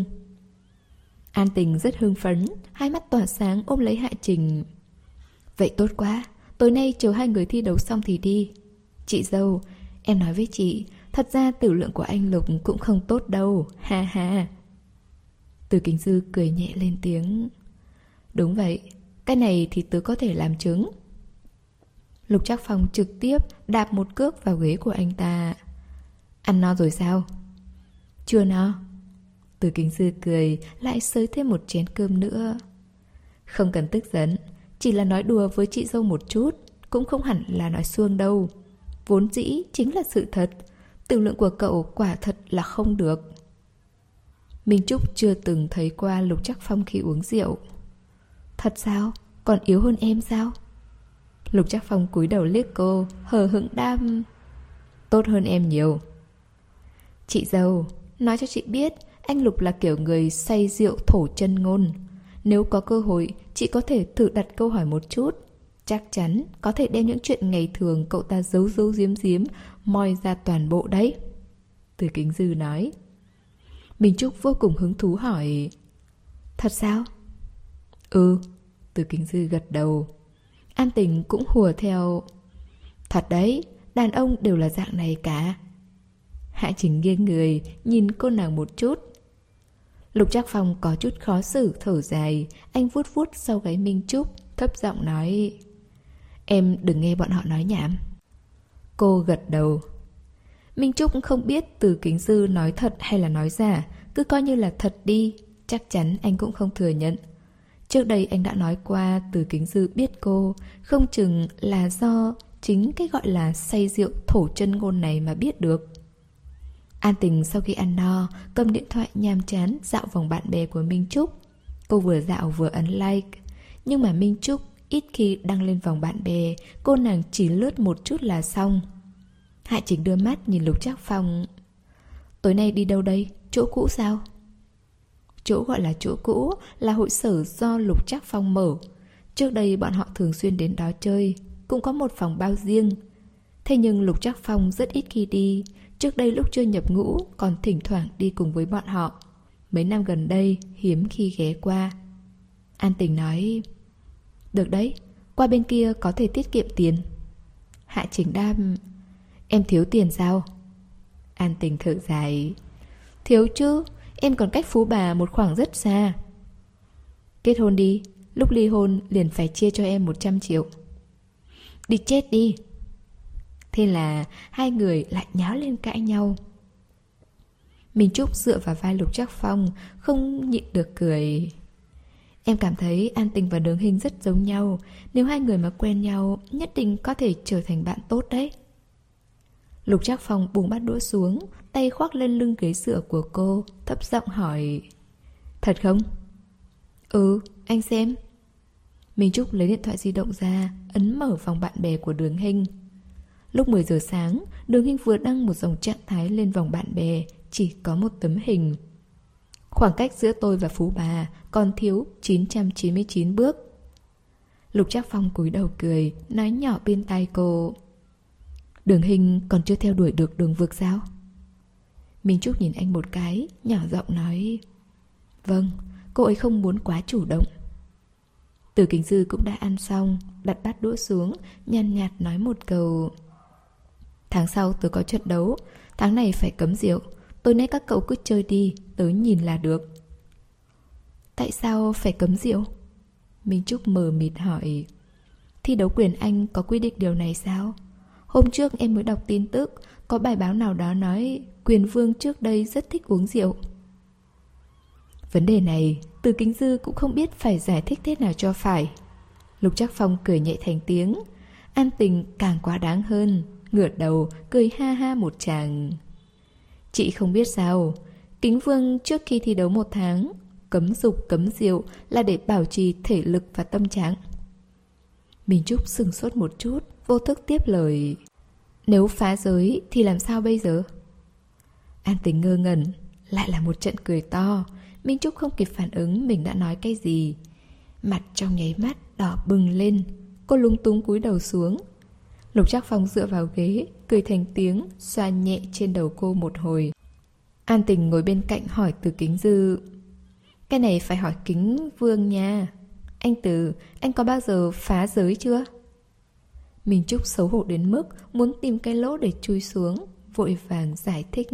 An Tình rất hưng phấn, hai mắt tỏa sáng ôm lấy Hạ Trình. Vậy tốt quá, tối nay chờ hai người thi đấu xong thì đi. Chị dâu, em nói với chị, thật ra tiểu lượng của anh Lục cũng không tốt đâu, ha ha. Từ Kính Dư cười nhẹ lên tiếng. Đúng vậy, cái này thì tớ có thể làm chứng. Lục Trác Phong trực tiếp đạp một cước vào ghế của anh ta. Ăn no rồi sao? Chưa no. Từ Kính Dư cười, lại xới thêm một chén cơm nữa. Không cần tức giận, chỉ là nói đùa với chị dâu một chút, cũng không hẳn là nói suông đâu. Vốn dĩ chính là sự thật. Tiểu lượng của cậu quả thật là không được. Minh Trúc chưa từng thấy qua Lục Trác Phong khi uống rượu. Thật sao? Còn yếu hơn em sao? Lục Trác Phong cúi đầu liếc cô, hờ hững đam. Tốt hơn em nhiều. Chị dâu, nói cho chị biết, anh Lục là kiểu người say rượu thổ chân ngôn. Nếu có cơ hội, chị có thể thử đặt câu hỏi một chút. Chắc chắn có thể đem những chuyện ngày thường cậu ta giấu giấu giếm giếm moi ra toàn bộ đấy. Từ Kính Dư nói. Minh Trúc vô cùng hứng thú hỏi: Thật sao? Ừ, Từ Kính Dư gật đầu. An Tình cũng hùa theo: Thật đấy, đàn ông đều là dạng này cả. Hạ Trình nghiêng người nhìn cô nàng một chút. Lục Trác Phong có chút khó xử thở dài. Anh vuốt vuốt sau gáy Minh Trúc, thấp giọng nói: Em đừng nghe bọn họ nói nhảm. Cô gật đầu. Minh Trúc không biết Từ Kính Dư nói thật hay là nói giả, cứ coi như là thật đi. Chắc chắn anh cũng không thừa nhận. Trước đây anh đã nói qua Từ Kính Dư biết cô, không chừng là do chính cái gọi là say rượu thổ chân ngôn này mà biết được. An Tình sau khi ăn no, cầm điện thoại nhàm chán dạo vòng bạn bè của Minh Trúc. Cô vừa dạo vừa ấn like. Nhưng mà Minh Trúc ít khi đăng lên vòng bạn bè, cô nàng chỉ lướt một chút là xong. Hạ Trình đưa mắt nhìn Lục Trác Phong. Tối nay đi đâu đây? Chỗ cũ sao? Chỗ gọi là chỗ cũ là hội sở do Lục Trác Phong mở. Trước đây bọn họ thường xuyên đến đó chơi, cũng có một phòng bao riêng. Thế nhưng Lục Trác Phong rất ít khi đi. Trước đây lúc chưa nhập ngũ còn thỉnh thoảng đi cùng với bọn họ. Mấy năm gần đây hiếm khi ghé qua. An Tình nói: Được đấy, qua bên kia có thể tiết kiệm tiền. Hạ Trình đáp: Em thiếu tiền sao? An Tình thở dài: Thiếu chứ, em còn cách Phú Bà một khoảng rất xa. Kết hôn đi, lúc ly hôn liền phải chia cho em một trăm triệu. Đi chết đi. Thế là hai người lại nháo lên cãi nhau. Minh Trúc dựa vào vai Lục Trác Phong, không nhịn được cười. Em cảm thấy An Tình và Đường Hinh rất giống nhau. Nếu hai người mà quen nhau, nhất định có thể trở thành bạn tốt đấy. Lục Trác Phong buông bát đũa xuống, tay khoác lên lưng ghế dựa của cô, thấp giọng hỏi: Thật không? Ừ, anh xem. Minh Trúc lấy điện thoại di động ra, ấn mở vòng bạn bè của Đường Hinh. Lúc mười giờ sáng, Đường Hinh vừa đăng một dòng trạng thái lên vòng bạn bè, chỉ có một tấm hình. Khoảng cách giữa tôi và Phú Bà còn thiếu chín trăm chín mươi chín bước. Lục Trác Phong cúi đầu cười, nói nhỏ bên tai cô: Đường Hinh còn chưa theo đuổi được Đường Vực sao? Minh Trúc nhìn anh một cái, nhỏ giọng nói: Vâng, cô ấy không muốn quá chủ động. Từ Kính Dư cũng đã ăn xong, đặt bát đũa xuống, nhàn nhạt nói một câu: Tháng sau tớ có trận đấu, tháng này phải cấm rượu. Tối nay các cậu cứ chơi đi, tớ nhìn là được. Tại sao phải cấm rượu? Minh Trúc mờ mịt hỏi. Thi đấu quyền Anh có quy định điều này sao? Hôm trước em mới đọc tin tức, có bài báo nào đó nói Quyền Vương trước đây rất thích uống rượu. Vấn đề này, Từ Kính Dư cũng không biết phải giải thích thế nào cho phải. Lục Trác Phong cười nhẹ thành tiếng. An Tình càng quá đáng hơn, ngửa đầu cười ha ha một tràng. Chị không biết sao, Kính Vương trước khi thi đấu một tháng, cấm dục cấm rượu là để bảo trì thể lực và tâm trạng. Minh Trúc sửng sốt một chút, vô thức tiếp lời: Nếu phá giới thì làm sao bây giờ? An Tình ngơ ngẩn, lại là một trận cười to. Minh Trúc không kịp phản ứng mình đã nói cái gì. Mặt trong nháy mắt đỏ bừng lên. Cô lúng túng cúi đầu xuống. Lục Trác Phong dựa vào ghế, cười thành tiếng, xoa nhẹ trên đầu cô một hồi. An Tình ngồi bên cạnh hỏi Từ Kính Dư: Cái này phải hỏi Kính Vương nha. Anh Từ, anh có bao giờ phá giới chưa? Minh Trúc xấu hổ đến mức muốn tìm cái lỗ để chui xuống, vội vàng giải thích: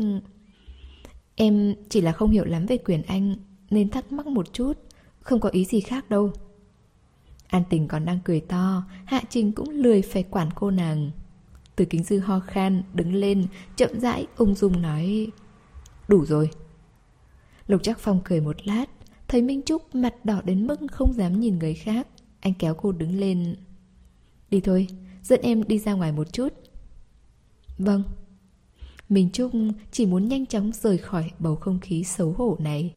Em chỉ là không hiểu lắm về quyền Anh nên thắc mắc một chút, không có ý gì khác đâu. An Tình còn đang cười to, Hạ Trình cũng lười phải quản cô nàng. Từ Kính Dư ho khan, đứng lên, chậm rãi ung dung nói: Đủ rồi. Lục Trác Phong cười một lát, thấy Minh Trúc mặt đỏ đến mức không dám nhìn người khác. Anh kéo cô đứng lên: Đi thôi, dẫn em đi ra ngoài một chút. Vâng. Minh Trúc chỉ muốn nhanh chóng rời khỏi bầu không khí xấu hổ này.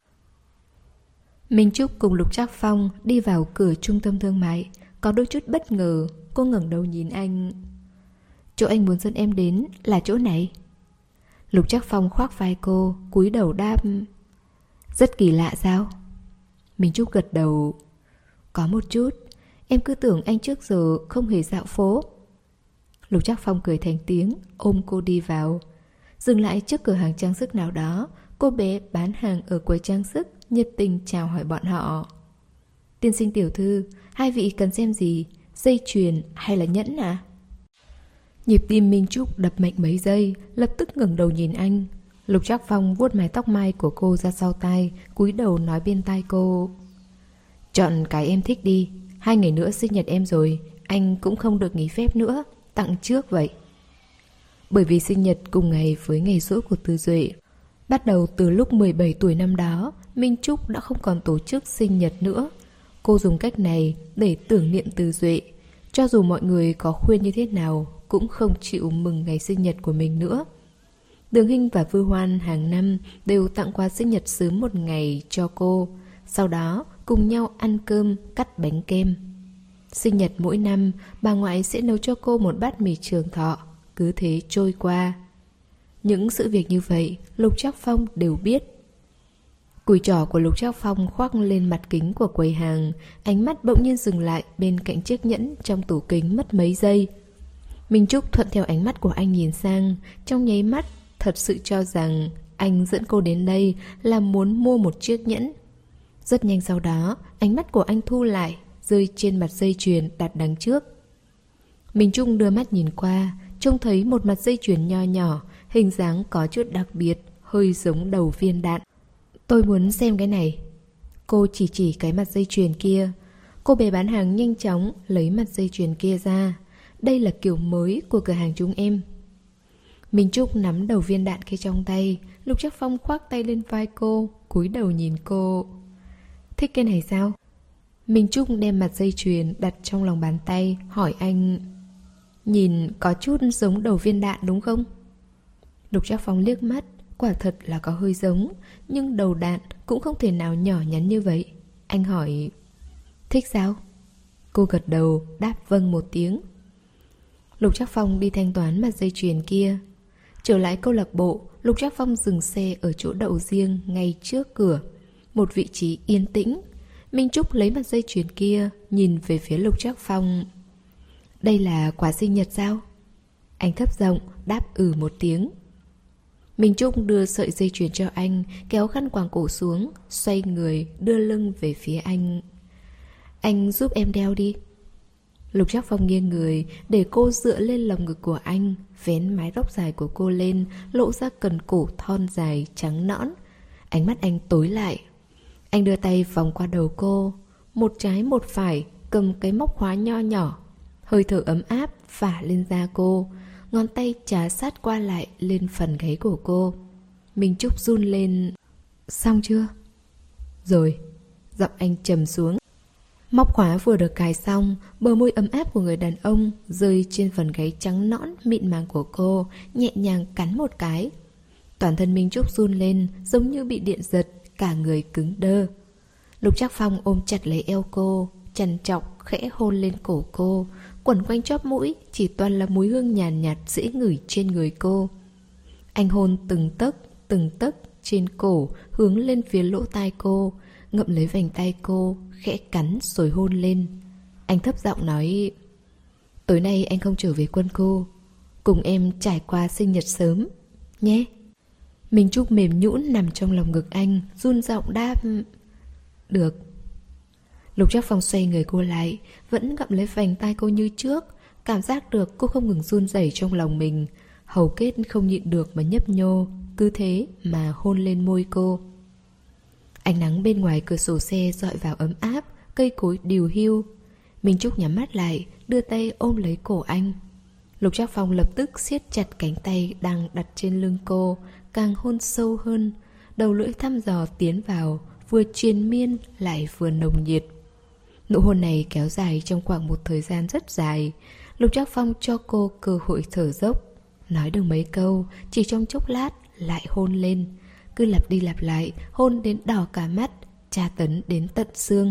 Minh Trúc cùng Lục Trác Phong đi vào cửa trung tâm thương mại. Có đôi chút bất ngờ, cô ngẩng đầu nhìn anh. Chỗ anh muốn dẫn em đến là chỗ này. Lục Trác Phong khoác vai cô, cúi đầu đáp: Rất kỳ lạ sao? Minh Trúc gật đầu: Có một chút. Em cứ tưởng anh trước giờ không hề dạo phố. Lục Trác Phong cười thành tiếng, ôm cô đi vào. Dừng lại trước cửa hàng trang sức nào đó, cô bé bán hàng ở quầy trang sức nhiệt tình chào hỏi bọn họ. Tiên sinh tiểu thư, hai vị cần xem gì? Dây chuyền hay là nhẫn à? Nhịp tim Minh Trúc đập mạnh mấy giây, lập tức ngẩng đầu nhìn anh. Lục Trác Phong vuốt mái tóc mai của cô ra sau tai, cúi đầu nói bên tai cô: chọn cái em thích đi. Hai ngày nữa sinh nhật em rồi, anh cũng không được nghỉ phép nữa, tặng trước vậy. Bởi vì sinh nhật cùng ngày với ngày giỗ của Từ Duệ, bắt đầu từ lúc mười bảy tuổi năm đó, Minh Trúc đã không còn tổ chức sinh nhật nữa. Cô dùng cách này để tưởng niệm Từ Duệ. Cho dù mọi người có khuyên như thế nào, cũng không chịu mừng ngày sinh nhật của mình nữa. Đường Hinh và Vư Hoan hàng năm đều tặng quà sinh nhật sớm một ngày cho cô. Sau đó cùng nhau ăn cơm, cắt bánh kem. Sinh nhật mỗi năm, bà ngoại sẽ nấu cho cô một bát mì Trường Thọ. Cứ thế trôi qua. Những sự việc như vậy, Lục Trác Phong đều biết. Cùi trỏ của Lục Trác Phong khoác lên mặt kính của quầy hàng, ánh mắt bỗng nhiên dừng lại bên cạnh chiếc nhẫn trong tủ kính mất mấy giây. Minh Trúc thuận theo ánh mắt của anh nhìn sang, trong nháy mắt thật sự cho rằng anh dẫn cô đến đây là muốn mua một chiếc nhẫn. Rất nhanh sau đó, ánh mắt của anh thu lại, rơi trên mặt dây chuyền đặt đằng trước. Minh Trúc đưa mắt nhìn qua, trông thấy một mặt dây chuyền nho nhỏ, hình dáng có chút đặc biệt, hơi giống đầu viên đạn. Tôi muốn xem cái này. Cô chỉ chỉ cái mặt dây chuyền kia. Cô bé bán hàng nhanh chóng lấy mặt dây chuyền kia ra. Đây là kiểu mới của cửa hàng chúng em. Minh Trúc nắm đầu viên đạn kia trong tay. Lục Trác Phong khoác tay lên vai cô, cúi đầu nhìn cô. Thích cái này sao? Minh Trúc đem mặt dây chuyền đặt trong lòng bàn tay, hỏi anh: nhìn có chút giống đầu viên đạn đúng không? Lục Trác Phong liếc mắt, quả thật là có hơi giống, nhưng đầu đạn cũng không thể nào nhỏ nhắn như vậy. Anh hỏi: thích sao? Cô gật đầu, đáp vâng một tiếng. Lục Trác Phong đi thanh toán mặt dây chuyền kia. Trở lại câu lạc bộ, Lục Trác Phong dừng xe ở chỗ đậu riêng ngay trước cửa, một vị trí yên tĩnh. Minh Trúc lấy mặt dây chuyền kia, nhìn về phía Lục Trác Phong. Đây là quà sinh nhật sao? Anh thấp giọng đáp ừ một tiếng. Minh Trúc đưa sợi dây chuyền cho anh, kéo khăn quàng cổ xuống, xoay người đưa lưng về phía anh. Anh giúp em đeo đi. Lục Trác Phong nghiêng người để cô dựa lên lồng ngực của anh, vén mái tóc dài của cô lên, lộ ra cần cổ thon dài trắng nõn. Ánh mắt anh tối lại. Anh đưa tay vòng qua đầu cô, một trái một phải cầm cái móc khóa nho nhỏ. Hơi thở ấm áp phả lên da cô, ngón tay trà sát qua lại lên phần gáy của cô. Minh Trúc run lên. Xong chưa? Rồi. Giọng anh trầm xuống. Móc khóa vừa được cài xong, bờ môi ấm áp của người đàn ông rơi trên phần gáy trắng nõn mịn màng của cô, nhẹ nhàng cắn một cái. Toàn thân Minh Trúc run lên, giống như bị điện giật, cả người cứng đơ. Lục Trác Phong ôm chặt lấy eo cô, trằn trọc khẽ hôn lên cổ cô, quẩn quanh chóp mũi chỉ toàn là mùi hương nhàn nhạt, nhạt dễ ngửi trên người cô. Anh hôn từng tấc, từng tấc trên cổ, hướng lên phía lỗ tai cô, ngậm lấy vành tay cô, khẽ cắn rồi hôn lên. Anh thấp giọng nói: tối nay anh không trở về quân khu, cùng em trải qua sinh nhật sớm nhé. Minh Trúc mềm nhũn nằm trong lòng ngực anh, run giọng đáp: được. Lục Trác Phong xoay người cô lại, vẫn gặm lấy vành tay cô như trước. Cảm giác được cô không ngừng run rẩy trong lòng mình, hầu kết không nhịn được mà nhấp nhô, cứ thế mà hôn lên môi cô. Ánh nắng bên ngoài cửa sổ xe dọi vào ấm áp, cây cối điều hiu. Minh Trúc nhắm mắt lại, đưa tay ôm lấy cổ anh. Lục Trác Phong lập tức siết chặt cánh tay đang đặt trên lưng cô, càng hôn sâu hơn. Đầu lưỡi thăm dò tiến vào, vừa triền miên lại vừa nồng nhiệt. Nụ hôn này kéo dài trong khoảng một thời gian rất dài. Lục Trác Phong cho cô cơ hội thở dốc. Nói được mấy câu, chỉ trong chốc lát lại hôn lên. Cứ lặp đi lặp lại, hôn đến đỏ cả mắt, tra tấn đến tận xương.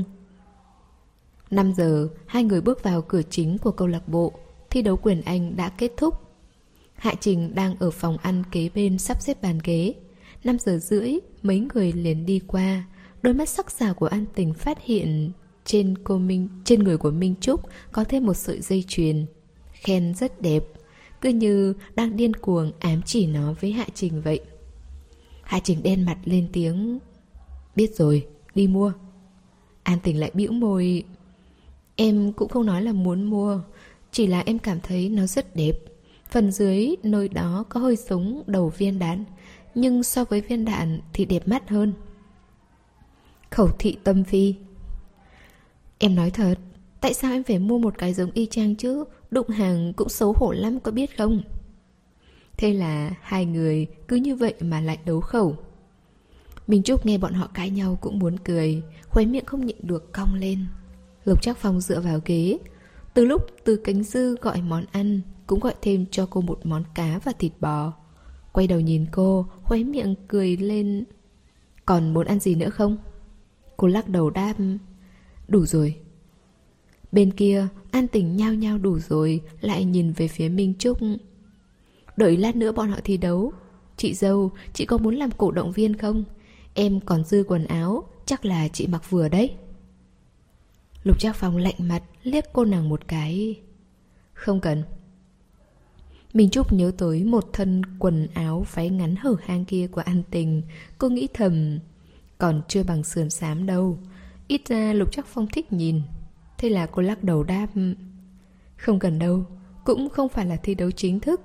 năm giờ, hai người bước vào cửa chính của câu lạc bộ. Thi đấu quyền Anh đã kết thúc. Hạ Trình đang ở phòng ăn kế bên sắp xếp bàn ghế. năm giờ rưỡi, mấy người liền đi qua. Đôi mắt sắc sảo của An Tình phát hiện trên cô Minh, trên người của Minh Trúc có thêm một sợi dây chuyền. Khen rất đẹp, cứ như đang điên cuồng ám chỉ nó với Hạ Trình vậy. Hạ Trình đen mặt lên tiếng: biết rồi, đi mua. An Tình lại bĩu môi: em cũng không nói là muốn mua, chỉ là em cảm thấy nó rất đẹp. Phần dưới nơi đó có hơi giống đầu viên đạn, nhưng so với viên đạn thì đẹp mắt hơn. Khẩu thị tâm phi. Em nói thật, tại sao em phải mua một cái giống y chang chứ? Đụng hàng cũng xấu hổ lắm có biết không? Thế là hai người cứ như vậy mà lại đấu khẩu. Minh Trúc nghe bọn họ cãi nhau cũng muốn cười, khóe miệng không nhịn được cong lên. Lục Trác Phong dựa vào ghế. Từ lúc Từ Kính Dư gọi món ăn, cũng gọi thêm cho cô một món cá và thịt bò. Quay đầu nhìn cô, khóe miệng cười lên. Còn muốn ăn gì nữa không? Cô lắc đầu đáp: đủ rồi. Bên kia, An Tình nhao nhao đủ rồi, lại nhìn về phía Minh Trúc. Đợi lát nữa bọn họ thi đấu. Chị dâu, chị có muốn làm cổ động viên không? Em còn dư quần áo, chắc là chị mặc vừa đấy. Lục Trác Phong lạnh mặt, liếc cô nàng một cái. Không cần. Minh Trúc nhớ tới một thân quần áo váy ngắn hở hang kia của An Tình. Cô nghĩ thầm, còn chưa bằng sườn xám đâu. Ít ra Lục Trác Phong thích nhìn. Thế là cô lắc đầu đáp: không cần đâu, cũng không phải là thi đấu chính thức.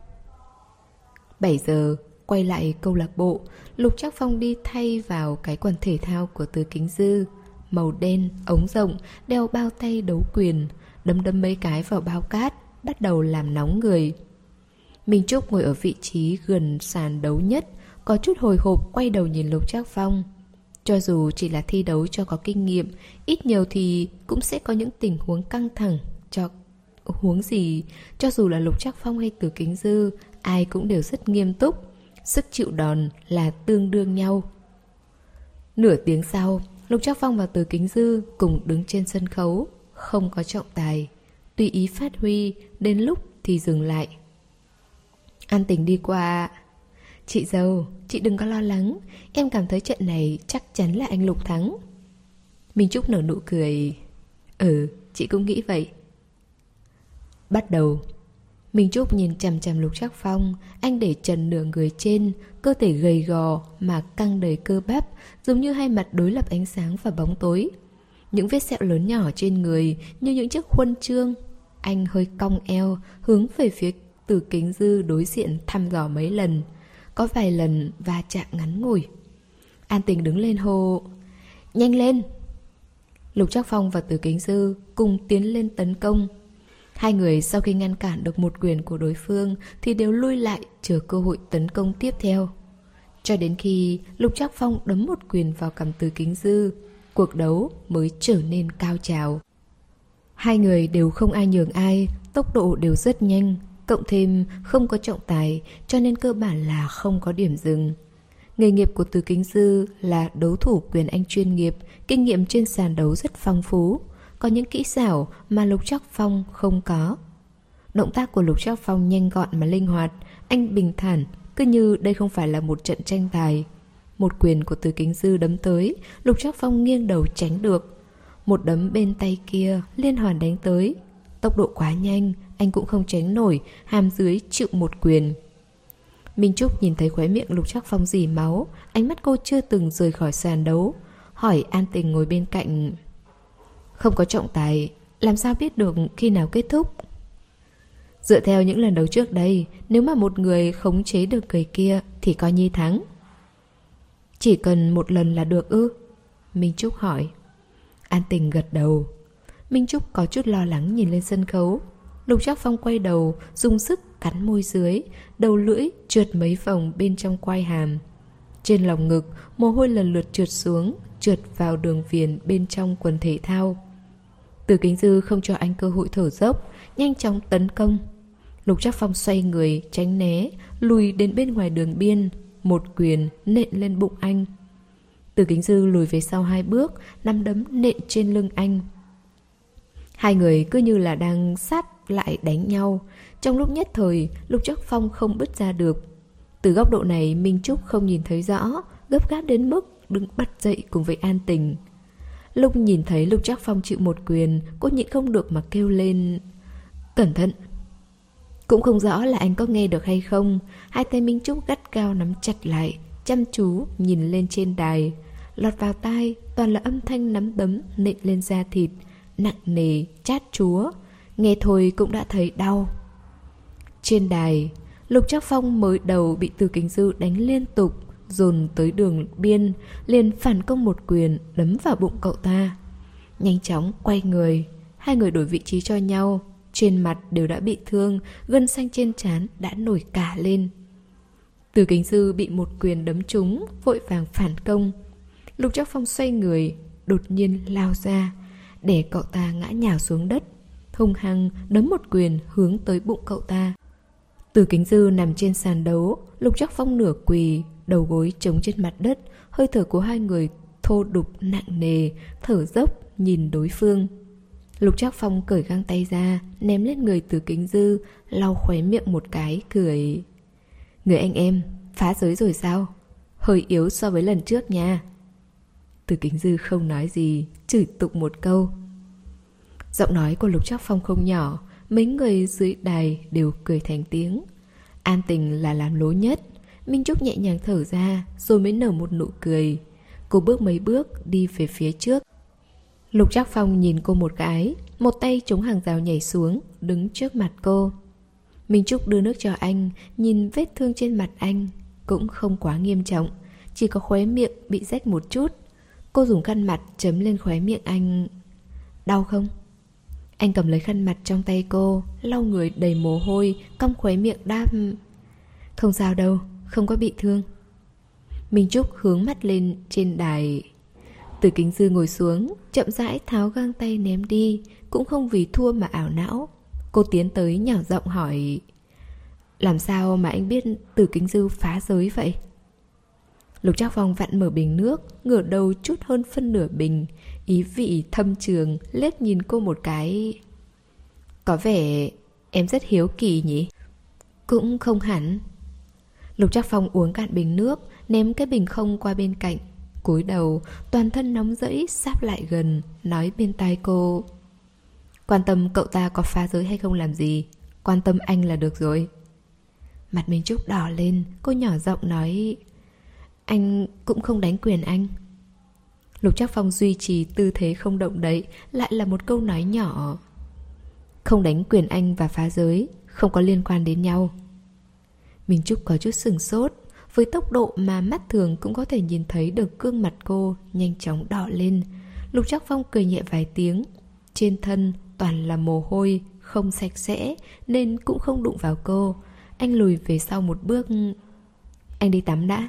Bảy giờ, quay lại câu lạc bộ. Lục Trác Phong đi thay vào cái quần thể thao của Từ Kính Dư, màu đen, ống rộng, đeo bao tay đấu quyền, đấm đấm mấy cái vào bao cát, bắt đầu làm nóng người. Minh Trúc ngồi ở vị trí gần sàn đấu nhất, có chút hồi hộp quay đầu nhìn Lục Trác Phong. Cho dù chỉ là thi đấu cho có kinh nghiệm, ít nhiều thì cũng sẽ có những tình huống căng thẳng. Cho huống gì, cho dù là Lục Trác Phong hay Từ Kính Dư, ai cũng đều rất nghiêm túc. Sức chịu đòn là tương đương nhau. Nửa tiếng sau, Lục Trác Phong và Từ Kính Dư cùng đứng trên sân khấu, không có trọng tài, tùy ý phát huy, đến lúc thì dừng lại. An Tình đi qua: chị dâu, chị đừng có lo lắng, em cảm thấy trận này chắc chắn là anh Lục thắng. Minh Trúc nở nụ cười: ừ, chị cũng nghĩ vậy. Bắt đầu. Minh Trúc nhìn chằm chằm Lục Trác Phong. Anh để trần nửa người trên, cơ thể gầy gò mà căng đầy cơ bắp, giống như hai mặt đối lập ánh sáng và bóng tối. Những vết sẹo lớn nhỏ trên người như những chiếc huân chương. Anh hơi cong eo, hướng về phía Từ Kính Dư đối diện thăm dò mấy lần. Có vài lần va chạm ngắn ngủi. An Tình đứng lên hô: nhanh lên! Lục Trác Phong và Từ Kính Dư cùng tiến lên tấn công. Hai người sau khi ngăn cản được một quyền của đối phương thì đều lui lại chờ cơ hội tấn công tiếp theo. Cho đến khi Lục Trác Phong đấm một quyền vào cằm Từ Kính Dư, cuộc đấu mới trở nên cao trào. Hai người đều không ai nhường ai, tốc độ đều rất nhanh, cộng thêm không có trọng tài, cho nên cơ bản là không có điểm dừng. Nghề nghiệp của Từ Kính Dư là đấu thủ quyền Anh chuyên nghiệp, kinh nghiệm trên sàn đấu rất phong phú, có những kỹ xảo mà Lục Trác Phong không có. Động tác của Lục Trác Phong nhanh gọn mà linh hoạt, anh bình thản, cứ như đây không phải là một trận tranh tài. Một quyền của Từ Kính Dư đấm tới, Lục Trác Phong nghiêng đầu tránh được. Một đấm bên tay kia liên hoàn đánh tới. Tốc độ quá nhanh, anh cũng không tránh nổi, hàm dưới chịu một quyền. Minh Trúc nhìn thấy khóe miệng Lục Trác Phong rỉ máu, ánh mắt cô chưa từng rời khỏi sàn đấu, hỏi An Tình ngồi bên cạnh: không có trọng tài, làm sao biết được khi nào kết thúc? Dựa theo những lần đấu trước đây, nếu mà một người khống chế được người kia thì coi như thắng. Chỉ cần một lần là được ư? Minh Trúc hỏi. An Tình gật đầu. Minh Trúc có chút lo lắng nhìn lên sân khấu. Lục Trác Phong quay đầu, dùng sức cắn môi dưới, đầu lưỡi trượt mấy vòng bên trong quai hàm. Trên lòng ngực, mồ hôi lần lượt trượt xuống, trượt vào đường viền bên trong quần thể thao. Từ Kính Dư không cho anh cơ hội thở dốc, nhanh chóng tấn công. Lục Trác Phong xoay người, tránh né, lùi đến bên ngoài đường biên, một quyền nện lên bụng anh. Từ Kính Dư lùi về sau hai bước, nắm đấm nện trên lưng anh. Hai người cứ như là đang sát lại đánh nhau. Trong lúc nhất thời, Lục Trác Phong không bứt ra được. Từ góc độ này, Minh Trúc không nhìn thấy rõ, gấp gáp đến mức đứng bật dậy cùng với An Tình. Lúc nhìn thấy Lục Trác Phong chịu một quyền, cô nhịn không được mà kêu lên: cẩn thận! Cũng không rõ là anh có nghe được hay không. Hai tay Minh Trúc gắt gao nắm chặt lại, chăm chú nhìn lên trên đài. Lọt vào tai toàn là âm thanh nắm đấm nện lên da thịt, nặng nề, chát chúa. Nghe thôi cũng đã thấy đau. Trên đài, Lục Trác Phong mới đầu bị Từ Kính Dư đánh liên tục, dồn tới đường biên, liền phản công một quyền đấm vào bụng cậu ta. Nhanh chóng quay người, hai người đổi vị trí cho nhau. Trên mặt đều đã bị thương, gân xanh trên trán đã nổi cả lên. Từ Kính Dư bị một quyền đấm trúng, vội vàng phản công. Lục Trác Phong xoay người, đột nhiên lao ra, để cậu ta ngã nhào xuống đất, hung hăng đấm một quyền hướng tới bụng cậu ta. Từ Kính Dư nằm trên sàn đấu, Lục Trác Phong nửa quỳ, đầu gối chống trên mặt đất. Hơi thở của hai người thô đục nặng nề, thở dốc nhìn đối phương. Lục Trác Phong cởi găng tay ra, ném lên người Từ Kính Dư, lau khóe miệng một cái, cười: người anh em, phá giới rồi sao? Hơi yếu so với lần trước nha. Từ Kính Dư không nói gì, chửi tục một câu. Giọng nói của Lục Trác Phong không nhỏ, mấy người dưới đài đều cười thành tiếng. An Tình là làm lố nhất. Minh Trúc nhẹ nhàng thở ra, rồi mới nở một nụ cười. Cô bước mấy bước đi về phía trước. Lục Trác Phong nhìn cô một cái, một tay chống hàng rào nhảy xuống, đứng trước mặt cô. Minh Trúc đưa nước cho anh, nhìn vết thương trên mặt anh cũng không quá nghiêm trọng, chỉ có khóe miệng bị rách một chút. Cô dùng khăn mặt chấm lên khóe miệng anh. Đau không? Anh cầm lấy khăn mặt trong tay cô, lau người đầy mồ hôi, cong khóe miệng đáp: không sao đâu, không có bị thương. Minh Trúc hướng mắt lên trên đài. Từ Kính Dư ngồi xuống, chậm rãi tháo găng tay ném đi, cũng không vì thua mà ảo não. Cô tiến tới nhỏ giọng hỏi: làm sao mà anh biết Từ Kính Dư phá giới vậy? Lục Trác Phong vặn mở bình nước, ngửa đầu chút hơn phân nửa bình, ý vị thâm trường liếc nhìn cô một cái. Có vẻ em rất hiếu kỳ nhỉ? Cũng không hẳn. Lục Trác Phong uống cạn bình nước, ném cái bình không qua bên cạnh, cúi đầu, toàn thân nóng rẫy sáp lại gần, nói bên tai cô: quan tâm cậu ta có phá giới hay không làm gì, quan tâm anh là được rồi. Mặt Minh Trúc đỏ lên, cô nhỏ giọng nói: anh cũng không đánh quyền anh. Lục Trác Phong duy trì tư thế không động đậy, lại là một câu nói nhỏ. Không đánh quyền anh và phá giới không có liên quan đến nhau. Minh Trúc có chút sửng sốt. Với tốc độ mà mắt thường cũng có thể nhìn thấy được, gương mặt cô nhanh chóng đỏ lên. Lục Trác Phong cười nhẹ vài tiếng. Trên thân toàn là mồ hôi, không sạch sẽ, nên cũng không đụng vào cô. Anh lùi về sau một bước. Anh đi tắm đã.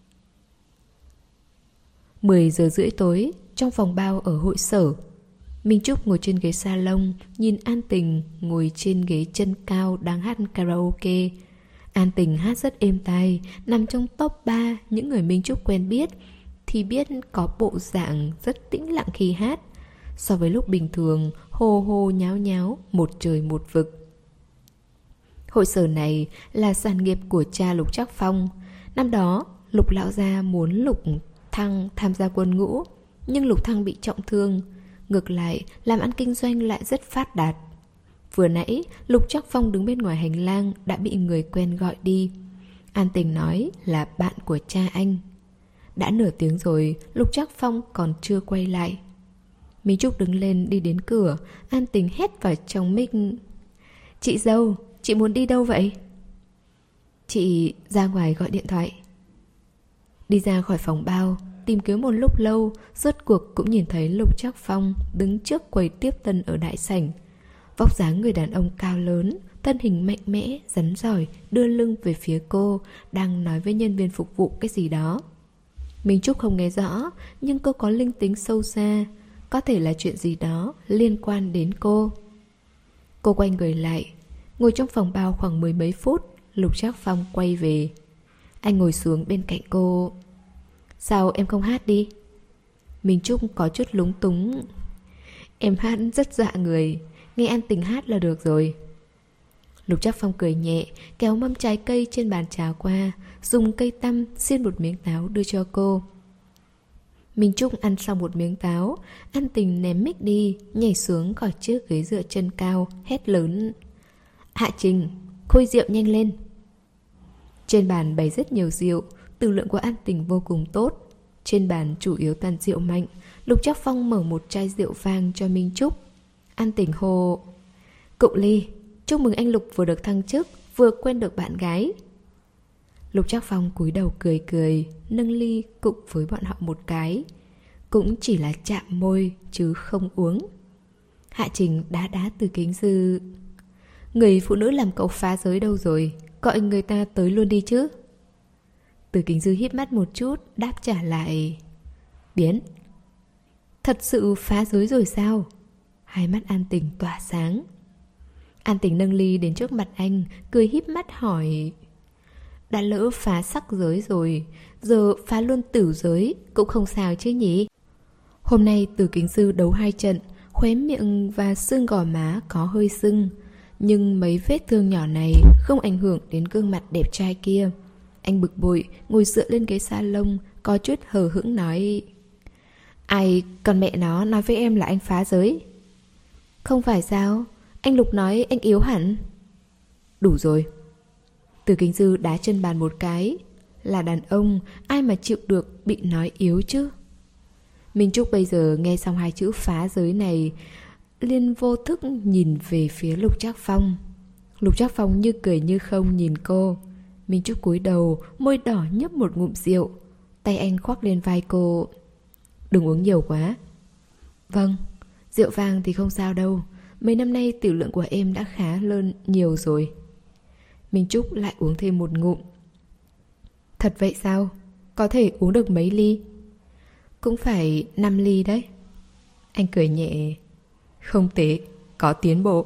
Mười giờ rưỡi tối, trong phòng bao ở hội sở, Minh Trúc ngồi trên ghế salon, nhìn An Tình ngồi trên ghế chân cao đang hát karaoke. An Tình hát rất êm tai, nằm trong top ba những người Minh Trúc quen biết, thì biết có bộ dạng rất tĩnh lặng khi hát. So với lúc bình thường, hồ hồ nháo nháo, một trời một vực. Hội sở này là sản nghiệp của cha Lục Trác Phong. Năm đó, Lục lão gia muốn Lục Thăng tham gia quân ngũ, nhưng Lục Thăng bị trọng thương. Ngược lại, làm ăn kinh doanh lại rất phát đạt. Vừa nãy, Lục Trác Phong đứng bên ngoài hành lang đã bị người quen gọi đi. An Tình nói là bạn của cha anh. Đã nửa tiếng rồi, Lục Trác Phong còn chưa quay lại. Minh Trúc đứng lên đi đến cửa, An Tình hét vào trong mic: chị dâu, chị muốn đi đâu vậy? Chị ra ngoài gọi điện thoại. Đi ra khỏi phòng bao, tìm kiếm một lúc lâu, rốt cuộc cũng nhìn thấy Lục Trác Phong đứng trước quầy tiếp tân ở đại sảnh. Vóc dáng người đàn ông cao lớn, thân hình mạnh mẽ, rắn giỏi, đưa lưng về phía cô, đang nói với nhân viên phục vụ cái gì đó. Minh Trúc không nghe rõ, nhưng cô có linh tính sâu xa, có thể là chuyện gì đó liên quan đến cô. Cô quay người lại, ngồi trong phòng bao khoảng mười mấy phút, Lục Trác Phong quay về. Anh ngồi xuống bên cạnh cô. Sao em không hát đi? Minh Trúc có chút lúng túng. Em hát rất dọa người, nghe An Tình hát là được rồi. Lục Trác Phong cười nhẹ, kéo mâm trái cây trên bàn trà qua, dùng cây tăm xiên một miếng táo đưa cho cô. Minh Trúc ăn xong một miếng táo, An Tình ném mic đi, nhảy xuống khỏi chiếc ghế dựa chân cao, hét lớn: Hạ Trình, khui rượu nhanh lên. Trên bàn bày rất nhiều rượu, tử lượng của An Tình vô cùng tốt. Trên bàn chủ yếu toàn rượu mạnh. Lục Trác Phong mở một chai rượu vang cho Minh Trúc. An Tình hô: Cụng ly, chúc mừng anh Lục vừa được thăng chức, vừa quên được bạn gái. Lục Trác Phong cúi đầu cười cười, nâng ly cụng với bọn họ một cái. Cũng chỉ là chạm môi chứ không uống. Hạ Trình đá đá Từ Kính Dư: Người phụ nữ làm cậu phá giới đâu rồi, gọi người ta tới luôn đi chứ. Từ Kính Dư híp mắt một chút, đáp trả lại: Biến. Thật sự phá giới rồi sao? Hai mắt An Tình tỏa sáng. An Tình nâng ly đến trước mặt anh, cười híp mắt hỏi: Đã lỡ phá sắc giới rồi, giờ phá luôn tử giới cũng không sao chứ nhỉ? Hôm nay Từ Kính Dư đấu hai trận, khóe miệng và xương gò má có hơi sưng, nhưng mấy vết thương nhỏ này không ảnh hưởng đến gương mặt đẹp trai kia. Anh bực bội ngồi dựa lên ghế salon, có chút hờ hững nói: Ai, còn mẹ nó nói với em là anh phá giới. Không phải sao? Anh Lục nói anh yếu hẳn. Đủ rồi. Từ Kính Dư đá chân bàn một cái. Là đàn ông, ai mà chịu được bị nói yếu chứ? Minh Trúc bây giờ nghe xong hai chữ phá giới này, liền vô thức nhìn về phía Lục Trác Phong. Lục Trác Phong như cười như không nhìn cô. Minh Trúc cúi đầu, môi đỏ nhấp một ngụm rượu. Tay anh khoác lên vai cô: Đừng uống nhiều quá. Vâng, rượu vang thì không sao đâu. Mấy năm nay tiểu lượng của em đã khá lên nhiều rồi. Minh Trúc lại uống thêm một ngụm. Thật vậy sao? Có thể uống được mấy ly? Cũng phải năm ly đấy. Anh cười nhẹ: Không tệ, có tiến bộ.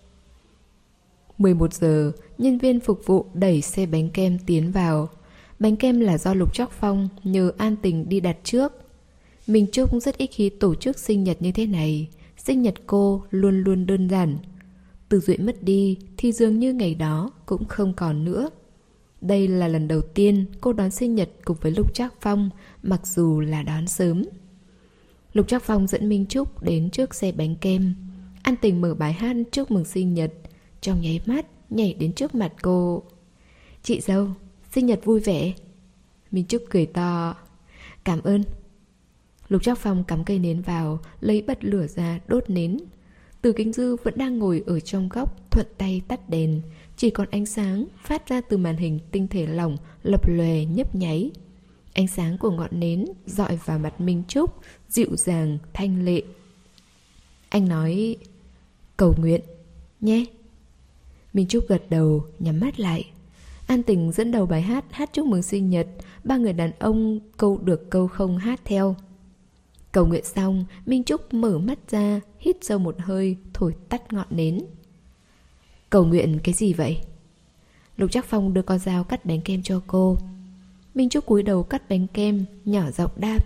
mười một giờ, nhân viên phục vụ đẩy xe bánh kem tiến vào. Bánh kem là do Lục Trác Phong nhờ An Tình đi đặt trước. Minh Trúc rất ít khi tổ chức sinh nhật như thế này. Sinh nhật cô luôn luôn đơn giản. Từ Duệ mất đi thì dường như ngày đó cũng không còn nữa. Đây là lần đầu tiên cô đón sinh nhật cùng với Lục Trác Phong, mặc dù là đón sớm. Lục Trác Phong dẫn Minh Trúc đến trước xe bánh kem. An Tình mở bài hát chúc mừng sinh nhật, trong nháy mắt nhảy đến trước mặt cô: Chị dâu, sinh nhật vui vẻ. Minh Trúc cười to: Cảm ơn. Lục Trác Phong cắm cây nến vào, lấy bật lửa ra đốt nến. Từ Kính Dư vẫn đang ngồi ở trong góc, thuận tay tắt đèn. Chỉ còn ánh sáng phát ra từ màn hình tinh thể lỏng lập lòe nhấp nháy. Ánh sáng của ngọn nến dọi vào mặt Minh Trúc, dịu dàng, thanh lệ. Anh nói: Cầu nguyện nhé. Minh Trúc gật đầu, nhắm mắt lại. An Tình dẫn đầu bài hát hát chúc mừng sinh nhật. Ba người đàn ông câu được câu không hát theo. Cầu nguyện xong, Minh Trúc mở mắt ra, hít sâu một hơi, thổi tắt ngọn nến. Cầu nguyện cái gì vậy? Lục Trác Phong đưa con dao cắt bánh kem cho cô. Minh Trúc cúi đầu cắt bánh kem, nhỏ giọng đáp: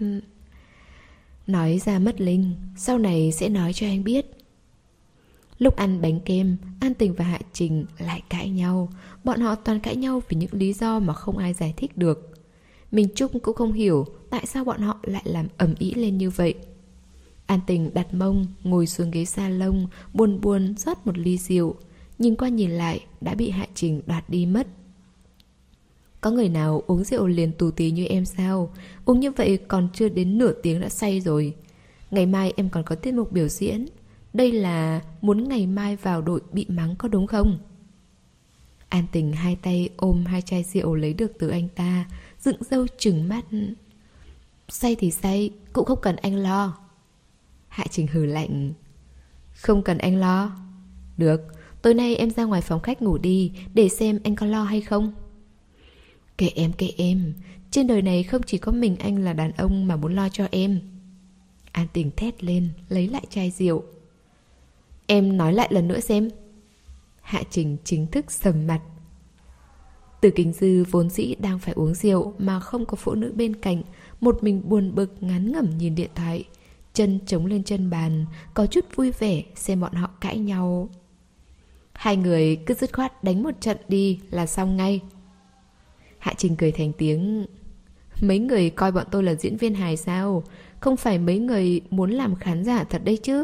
Nói ra mất linh, sau này sẽ nói cho anh biết. Lúc ăn bánh kem, An Tình và Hạ Trình lại cãi nhau. Bọn họ toàn cãi nhau vì những lý do mà không ai giải thích được. Minh Trúc cũng không hiểu tại sao bọn họ lại làm ầm ĩ lên như vậy. An Tình đặt mông, ngồi xuống ghế salon, buồn buồn rót một ly rượu. Nhìn qua nhìn lại đã bị Hạ Trình đoạt đi mất. Có người nào uống rượu liền tù tí như em sao? Uống như vậy còn chưa đến nửa tiếng đã say rồi. Ngày mai em còn có tiết mục biểu diễn. Đây là muốn ngày mai vào đội bị mắng có đúng không? An Tình hai tay ôm hai chai rượu lấy được từ anh ta, dựng râu trừng mắt. Say thì say, cũng không cần anh lo. Hạ Trình hừ lạnh: Không cần anh lo. Được, tối nay em ra ngoài phòng khách ngủ đi, để xem anh có lo hay không. Kệ em, kệ em. Trên đời này không chỉ có mình anh là đàn ông mà muốn lo cho em. An Tình thét lên, lấy lại chai rượu. Em nói lại lần nữa xem. Hạ Trình chính thức sầm mặt. Từ Kính Dư vốn dĩ đang phải uống rượu mà không có phụ nữ bên cạnh, một mình buồn bực ngán ngẩm nhìn điện thoại, chân chống lên chân bàn, có chút vui vẻ xem bọn họ cãi nhau. Hai người cứ dứt khoát đánh một trận đi là xong ngay. Hạ Trình cười thành tiếng: Mấy người coi bọn tôi là diễn viên hài sao? không phải mấy người muốn làm khán giả thật đấy chứ.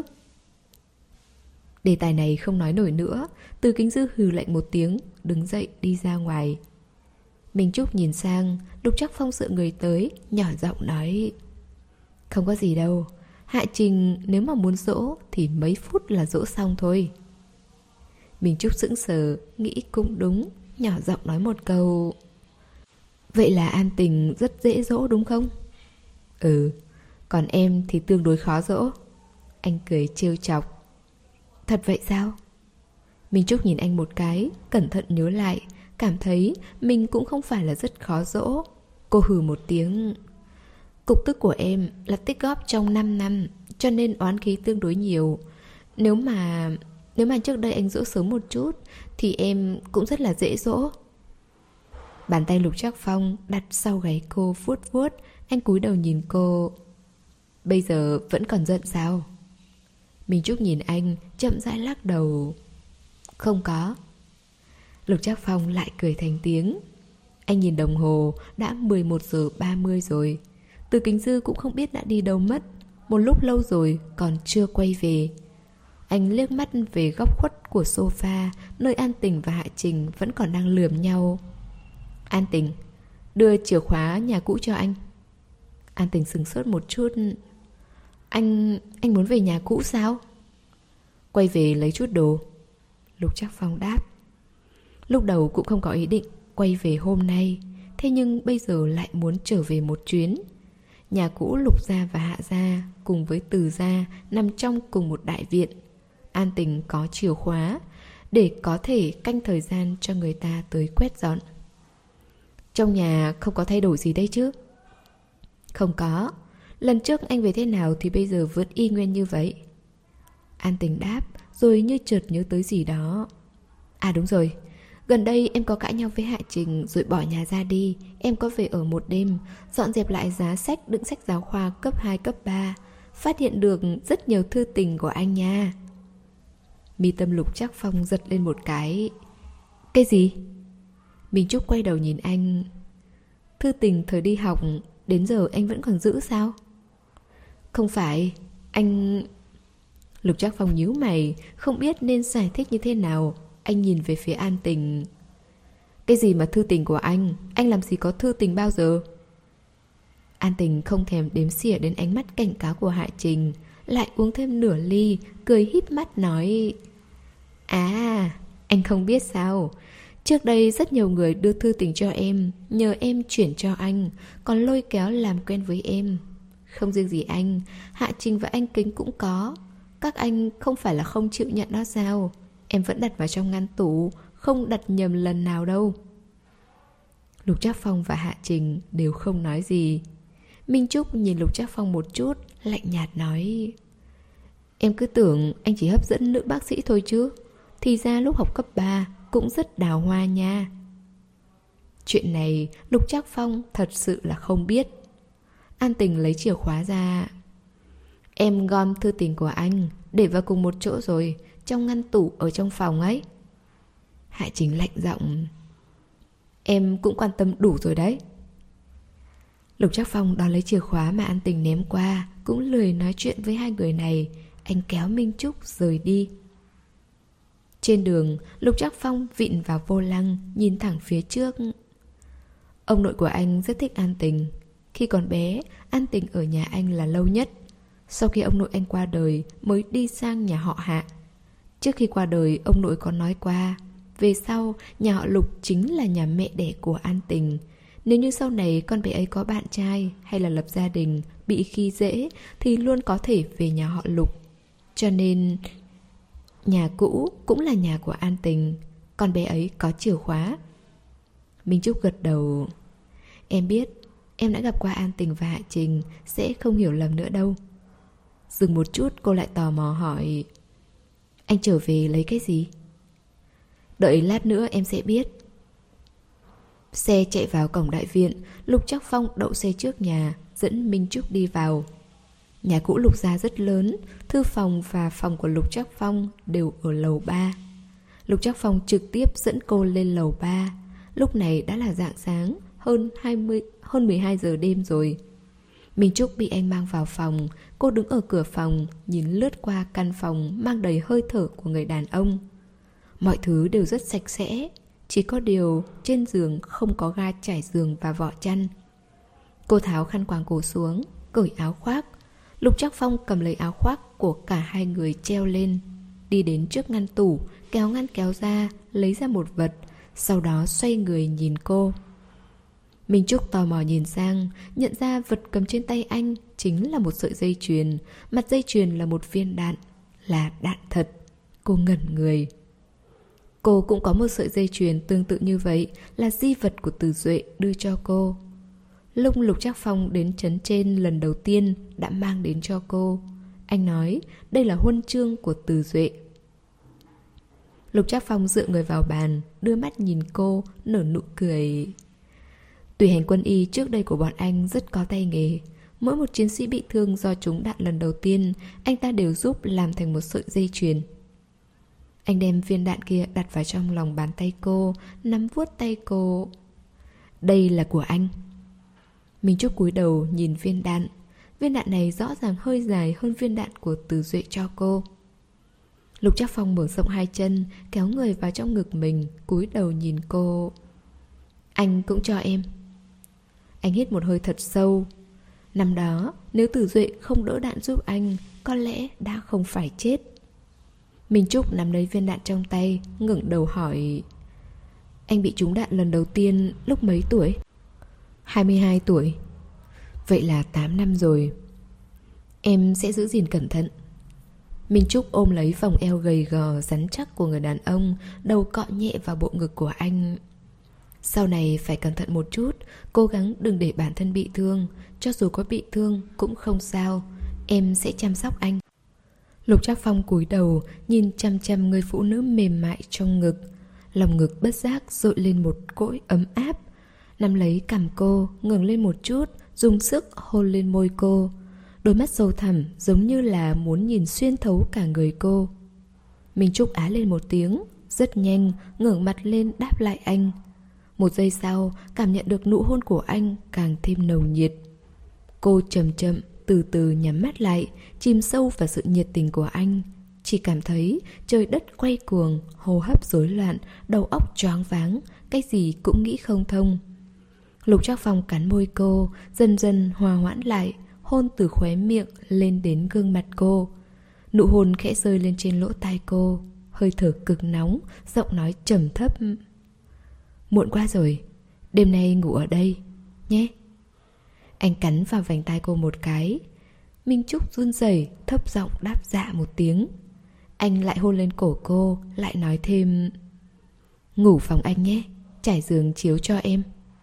Đề tài này không nói nổi nữa. Từ Kính Dư hừ lạnh một tiếng, đứng dậy đi ra ngoài. Minh Trúc nhìn sang, Lục Trác Phong dựa người tới, nhỏ giọng nói: không có gì đâu, Hạ Trình nếu mà muốn dỗ thì mấy phút là dỗ xong thôi. Minh Trúc sững sờ, nghĩ cũng đúng, nhỏ giọng nói một câu: vậy là An Tình rất dễ dỗ đúng không? Ừ, còn em thì tương đối khó dỗ. Anh cười trêu chọc. Thật vậy sao? Minh Trúc nhìn anh một cái, cẩn thận nhớ lại, cảm thấy mình cũng không phải là rất khó dỗ. Cô hừ một tiếng. Cục tức của em là tích góp trong năm năm, cho nên oán khí tương đối nhiều. Nếu mà... Nếu mà trước đây anh dỗ sớm một chút thì em cũng rất là dễ dỗ. Bàn tay Lục Trác Phong đặt sau gáy cô vuốt vuốt. Anh cúi đầu nhìn cô. Bây giờ vẫn còn giận sao? Minh Trúc nhìn anh, chậm rãi lắc đầu. Không có. Lục Trác Phong lại cười thành tiếng. Anh nhìn đồng hồ, đã mười một giờ ba mươi rồi. Từ Kính Dư cũng không biết đã đi đâu mất. Một lúc lâu rồi còn chưa quay về. Anh liếc mắt về góc khuất của sofa, nơi An Tình và Hạ Trình vẫn còn đang lườm nhau. An Tình, đưa chìa khóa nhà cũ cho anh. An Tình sửng sốt một chút. Anh... anh muốn về nhà cũ sao? Quay về lấy chút đồ. Lục Trác Phong đáp. Lúc đầu cũng không có ý định quay về hôm nay, thế nhưng bây giờ lại muốn trở về một chuyến. Nhà cũ Lục gia và Hạ gia cùng với Từ gia nằm trong cùng một đại viện. An Tình có chìa khóa để có thể canh thời gian cho người ta tới quét dọn. Trong nhà không có thay đổi gì đây chứ? Không có. Lần trước anh về thế nào thì bây giờ vẫn y nguyên như vậy. An Tình đáp, rồi như chợt nhớ tới gì đó. À đúng rồi, gần đây em có cãi nhau với Hạ Trình rồi bỏ nhà ra đi. Em có về ở một đêm, dọn dẹp lại giá sách đựng sách giáo khoa cấp hai, cấp ba. Phát hiện được rất nhiều thư tình của anh nha. Mi tâm Lục Trác Phong giật lên một cái. Cái gì? Minh Trúc quay đầu nhìn anh. Thư tình thời đi học, đến giờ anh vẫn còn giữ sao? Không phải, anh... Lục Trác Phong nhíu mày, không biết nên giải thích như thế nào. Anh nhìn về phía An Tình. Cái gì mà thư tình của anh? Anh làm gì có thư tình bao giờ? An Tình không thèm đếm xỉa đến ánh mắt cảnh cáo của Hạ Trình, lại uống thêm nửa ly, cười híp mắt nói. À, anh không biết sao? Trước đây rất nhiều người đưa thư tình cho em, nhờ em chuyển cho anh, còn lôi kéo làm quen với em. Không riêng gì anh, Hạ Trình và anh Kính cũng có. Các anh không phải là không chịu nhận đó sao? Em vẫn đặt vào trong ngăn tủ, không đặt nhầm lần nào đâu. Lục Trác Phong và Hạ Trình đều không nói gì. Minh Trúc nhìn Lục Trác Phong một chút, lạnh nhạt nói. Em cứ tưởng anh chỉ hấp dẫn nữ bác sĩ thôi chứ. Thì ra lúc học cấp ba cũng rất đào hoa nha. Chuyện này Lục Trác Phong thật sự là không biết. An Tình lấy chìa khóa ra. Em gom thư tình của anh để vào cùng một chỗ rồi, trong ngăn tủ ở trong phòng ấy. Hạ Trình lạnh giọng. Em cũng quan tâm đủ rồi đấy. Lục Trác Phong đón lấy chìa khóa mà An Tình ném qua, cũng lười nói chuyện với hai người này. Anh kéo Minh Trúc rời đi. Trên đường, Lục Trác Phong vịn vào vô lăng, nhìn thẳng phía trước. Ông nội của anh rất thích An Tình. Khi còn bé, An Tình ở nhà anh là lâu nhất. Sau khi ông nội anh qua đời mới đi sang nhà họ Hạ. Trước khi qua đời, ông nội có nói qua, về sau, nhà họ Lục chính là nhà mẹ đẻ của An Tình. Nếu như sau này con bé ấy có bạn trai hay là lập gia đình, bị khi dễ, thì luôn có thể về nhà họ Lục. Cho nên, nhà cũ cũng là nhà của An Tình. Con bé ấy có chìa khóa. Minh Trúc gật đầu. Em biết, em đã gặp qua An Tình và Hạ Trình, sẽ không hiểu lầm nữa đâu. Dừng một chút, cô lại tò mò hỏi. Anh trở về lấy cái gì? Đợi lát nữa em sẽ biết. Xe chạy vào cổng đại viện. Lục Trác Phong đậu xe trước nhà, dẫn Minh Trúc đi vào. Nhà cũ Lục gia rất lớn. Thư phòng và phòng của Lục Trác Phong đều ở lầu ba. Lục Trác Phong trực tiếp dẫn cô lên lầu ba. Lúc này đã là rạng sáng, hơn hai mươi, hơn mười hai giờ đêm rồi. Minh Trúc bị anh mang vào phòng. Cô đứng ở cửa phòng, nhìn lướt qua căn phòng mang đầy hơi thở của người đàn ông. Mọi thứ đều rất sạch sẽ, chỉ có điều trên giường không có ga trải giường và vỏ chăn. Cô tháo khăn quàng cổ xuống, cởi áo khoác. Lục Trác Phong cầm lấy áo khoác của cả hai người treo lên, đi đến trước ngăn tủ, kéo ngăn kéo ra, lấy ra một vật, sau đó xoay người nhìn cô. Minh Trúc tò mò nhìn sang, nhận ra vật cầm trên tay anh chính là một sợi dây chuyền. Mặt dây chuyền là một viên đạn, là đạn thật. Cô ngẩn người. Cô cũng có một sợi dây chuyền tương tự như vậy, là di vật của Từ Duệ đưa cho cô. Lúc Lục Trác Phong đến trấn trên lần đầu tiên đã mang đến cho cô. Anh nói đây là huân chương của Từ Duệ. Lục Trác Phong dựa người vào bàn, đưa mắt nhìn cô, nở nụ cười. Tùy hành quân y trước đây của bọn anh rất có tay nghề. Mỗi một chiến sĩ bị thương do trúng đạn lần đầu tiên, anh ta đều giúp làm thành một sợi dây chuyền. Anh đem viên đạn kia đặt vào trong lòng bàn tay cô, nắm vuốt tay cô. Đây là của anh. Minh Trúc cúi đầu nhìn viên đạn. Viên đạn này rõ ràng hơi dài hơn viên đạn của Từ Duệ cho cô. Lục Trác Phong mở rộng hai chân, kéo người vào trong ngực mình, cúi đầu nhìn cô. Anh cũng cho em. Anh hít một hơi thật sâu. Năm đó, nếu Từ Duệ không đỡ đạn giúp anh, có lẽ đã không phải chết. Minh Trúc nắm lấy viên đạn trong tay, ngẩng đầu hỏi. Anh bị trúng đạn lần đầu tiên lúc mấy tuổi? hai mươi hai tuổi. Vậy là tám năm rồi. Em sẽ giữ gìn cẩn thận. Minh Trúc ôm lấy vòng eo gầy gò rắn chắc của người đàn ông, đầu cọ nhẹ vào bộ ngực của anh. Sau này phải cẩn thận một chút, cố gắng đừng để bản thân bị thương. Cho dù có bị thương cũng không sao, em sẽ chăm sóc anh. Lục Trác Phong cúi đầu, nhìn chăm chăm người phụ nữ mềm mại trong ngực. Lòng ngực bất giác dội lên một cỗ ấm áp. Nắm lấy cằm cô, ngẩng lên một chút, dùng sức hôn lên môi cô. Đôi mắt sâu thẳm giống như là muốn nhìn xuyên thấu cả người cô. Minh Trúc á lên một tiếng, rất nhanh ngẩng mặt lên đáp lại anh. Một giây sau, cảm nhận được nụ hôn của anh càng thêm nồng nhiệt. Cô chậm chậm, từ từ nhắm mắt lại, chìm sâu vào sự nhiệt tình của anh. Chỉ cảm thấy trời đất quay cuồng, hô hấp rối loạn, đầu óc choáng váng, cái gì cũng nghĩ không thông. Lục Trác Phong cắn môi cô, dần dần hòa hoãn lại, hôn từ khóe miệng lên đến gương mặt cô. Nụ hôn khẽ rơi lên trên lỗ tai cô, hơi thở cực nóng, giọng nói trầm thấp. Muộn quá rồi, đêm nay ngủ ở đây, nhé. Anh cắn vào vành tai cô một cái. Minh Trúc run rẩy, thấp giọng đáp dạ một tiếng. Anh lại hôn lên cổ cô, lại nói thêm. Ngủ phòng anh nhé, trải giường chiếu cho em.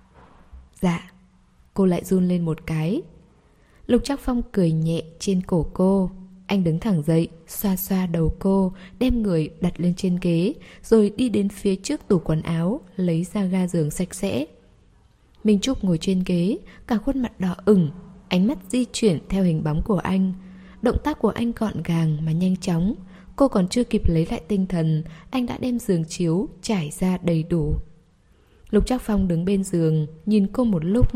Dạ. Cô lại run lên một cái. Lục Trác Phong cười nhẹ trên cổ cô. Anh đứng thẳng dậy, xoa xoa đầu cô, đem người đặt lên trên ghế, rồi đi đến phía trước tủ quần áo, lấy ra ga giường sạch sẽ. Minh Trúc ngồi trên ghế, cả khuôn mặt đỏ ửng, ánh mắt di chuyển theo hình bóng của anh. Động tác của anh gọn gàng mà nhanh chóng. Cô còn chưa kịp lấy lại tinh thần, anh đã đem giường chiếu trải ra đầy đủ. Lục Trác Phong đứng bên giường, nhìn cô một lúc.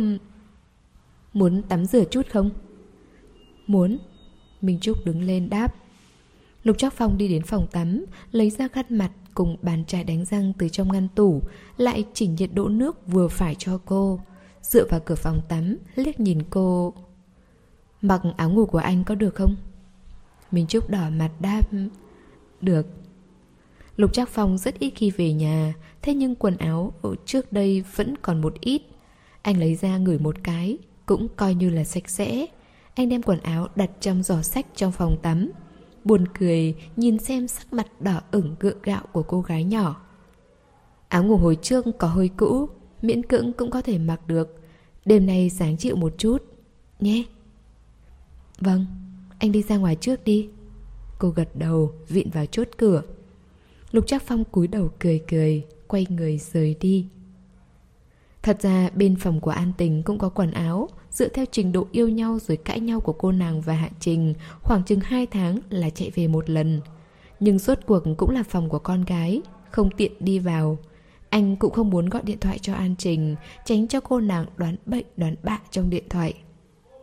Muốn tắm rửa chút không? Muốn. Minh Trúc đứng lên đáp. Lục Trác Phong đi đến phòng tắm, lấy ra khăn mặt cùng bàn chải đánh răng từ trong ngăn tủ, lại chỉnh nhiệt độ nước vừa phải cho cô. Dựa vào cửa phòng tắm, liếc nhìn cô. Mặc áo ngủ của anh có được không? Minh Trúc đỏ mặt đáp. Được. Lục Trác Phong rất ít khi về nhà, thế nhưng quần áo ở trước đây vẫn còn một ít. Anh lấy ra ngửi một cái, cũng coi như là sạch sẽ. Anh đem quần áo đặt trong giỏ sách trong phòng tắm. Buồn cười nhìn xem sắc mặt đỏ ửng gượng gạo của cô gái nhỏ. Áo ngủ hồi trước có hơi cũ, miễn cưỡng cũng có thể mặc được. Đêm nay dáng chịu một chút nhé. Vâng, anh đi ra ngoài trước đi. Cô gật đầu, vịn vào chốt cửa. Lục Trác Phong cúi đầu cười cười, quay người rời đi. Thật ra bên phòng của An Tình cũng có quần áo. Dựa theo trình độ yêu nhau rồi cãi nhau của cô nàng và Hạ Trình, khoảng chừng hai tháng là chạy về một lần. Nhưng rốt cuộc cũng là phòng của con gái, không tiện đi vào. Anh cũng không muốn gọi điện thoại cho An Trình, tránh cho cô nàng đoán bậy đoán bạ trong điện thoại.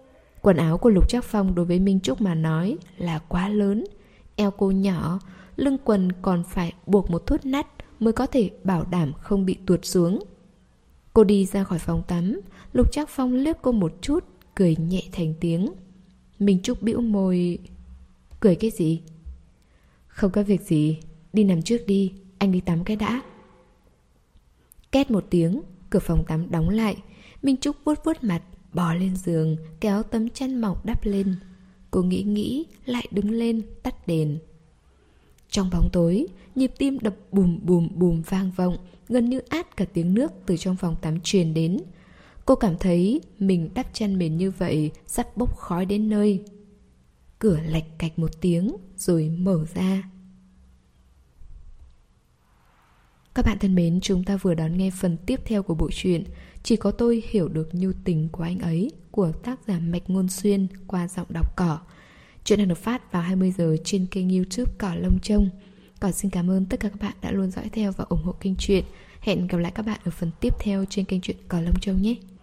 Quần áo của Lục Trác Phong đối với Minh Trúc mà nói là quá lớn. Eo cô nhỏ, lưng quần còn phải buộc một thút nắt mới có thể bảo đảm không bị tuột xuống. Cô đi ra khỏi phòng tắm, Lục Trác Phong liếc cô một chút, cười nhẹ thành tiếng. Minh Trúc bĩu môi. Cười cái gì? Không có việc gì, đi nằm trước đi, anh đi tắm cái đã. Két một tiếng, cửa phòng tắm đóng lại. Minh Trúc vuốt vuốt mặt, bò lên giường, kéo tấm chăn mỏng đắp lên. Cô nghĩ nghĩ, lại đứng lên, tắt đèn. Trong bóng tối, nhịp tim đập bùm bùm bùm vang vọng, gần như át cả tiếng nước từ trong phòng tắm truyền đến. Cô cảm thấy mình đắp chăn mền như vậy sắp bốc khói đến nơi. Cửa lạch cạch một tiếng rồi mở ra. Các bạn thân mến, chúng ta vừa đón nghe phần tiếp theo của bộ truyện Chỉ có tôi hiểu được nhu tình của anh ấy của tác giả Mạch Ngôn Xuyên qua giọng đọc Cỏ. Chuyện đang được phát vào hai mươi giờ trên kênh YouTube Cỏ Lông Trông. Cỏ xin cảm ơn tất cả các bạn đã luôn dõi theo và ủng hộ kênh truyện. Hẹn gặp lại các bạn ở phần tiếp theo trên kênh truyện Cỏ Lông Trông nhé.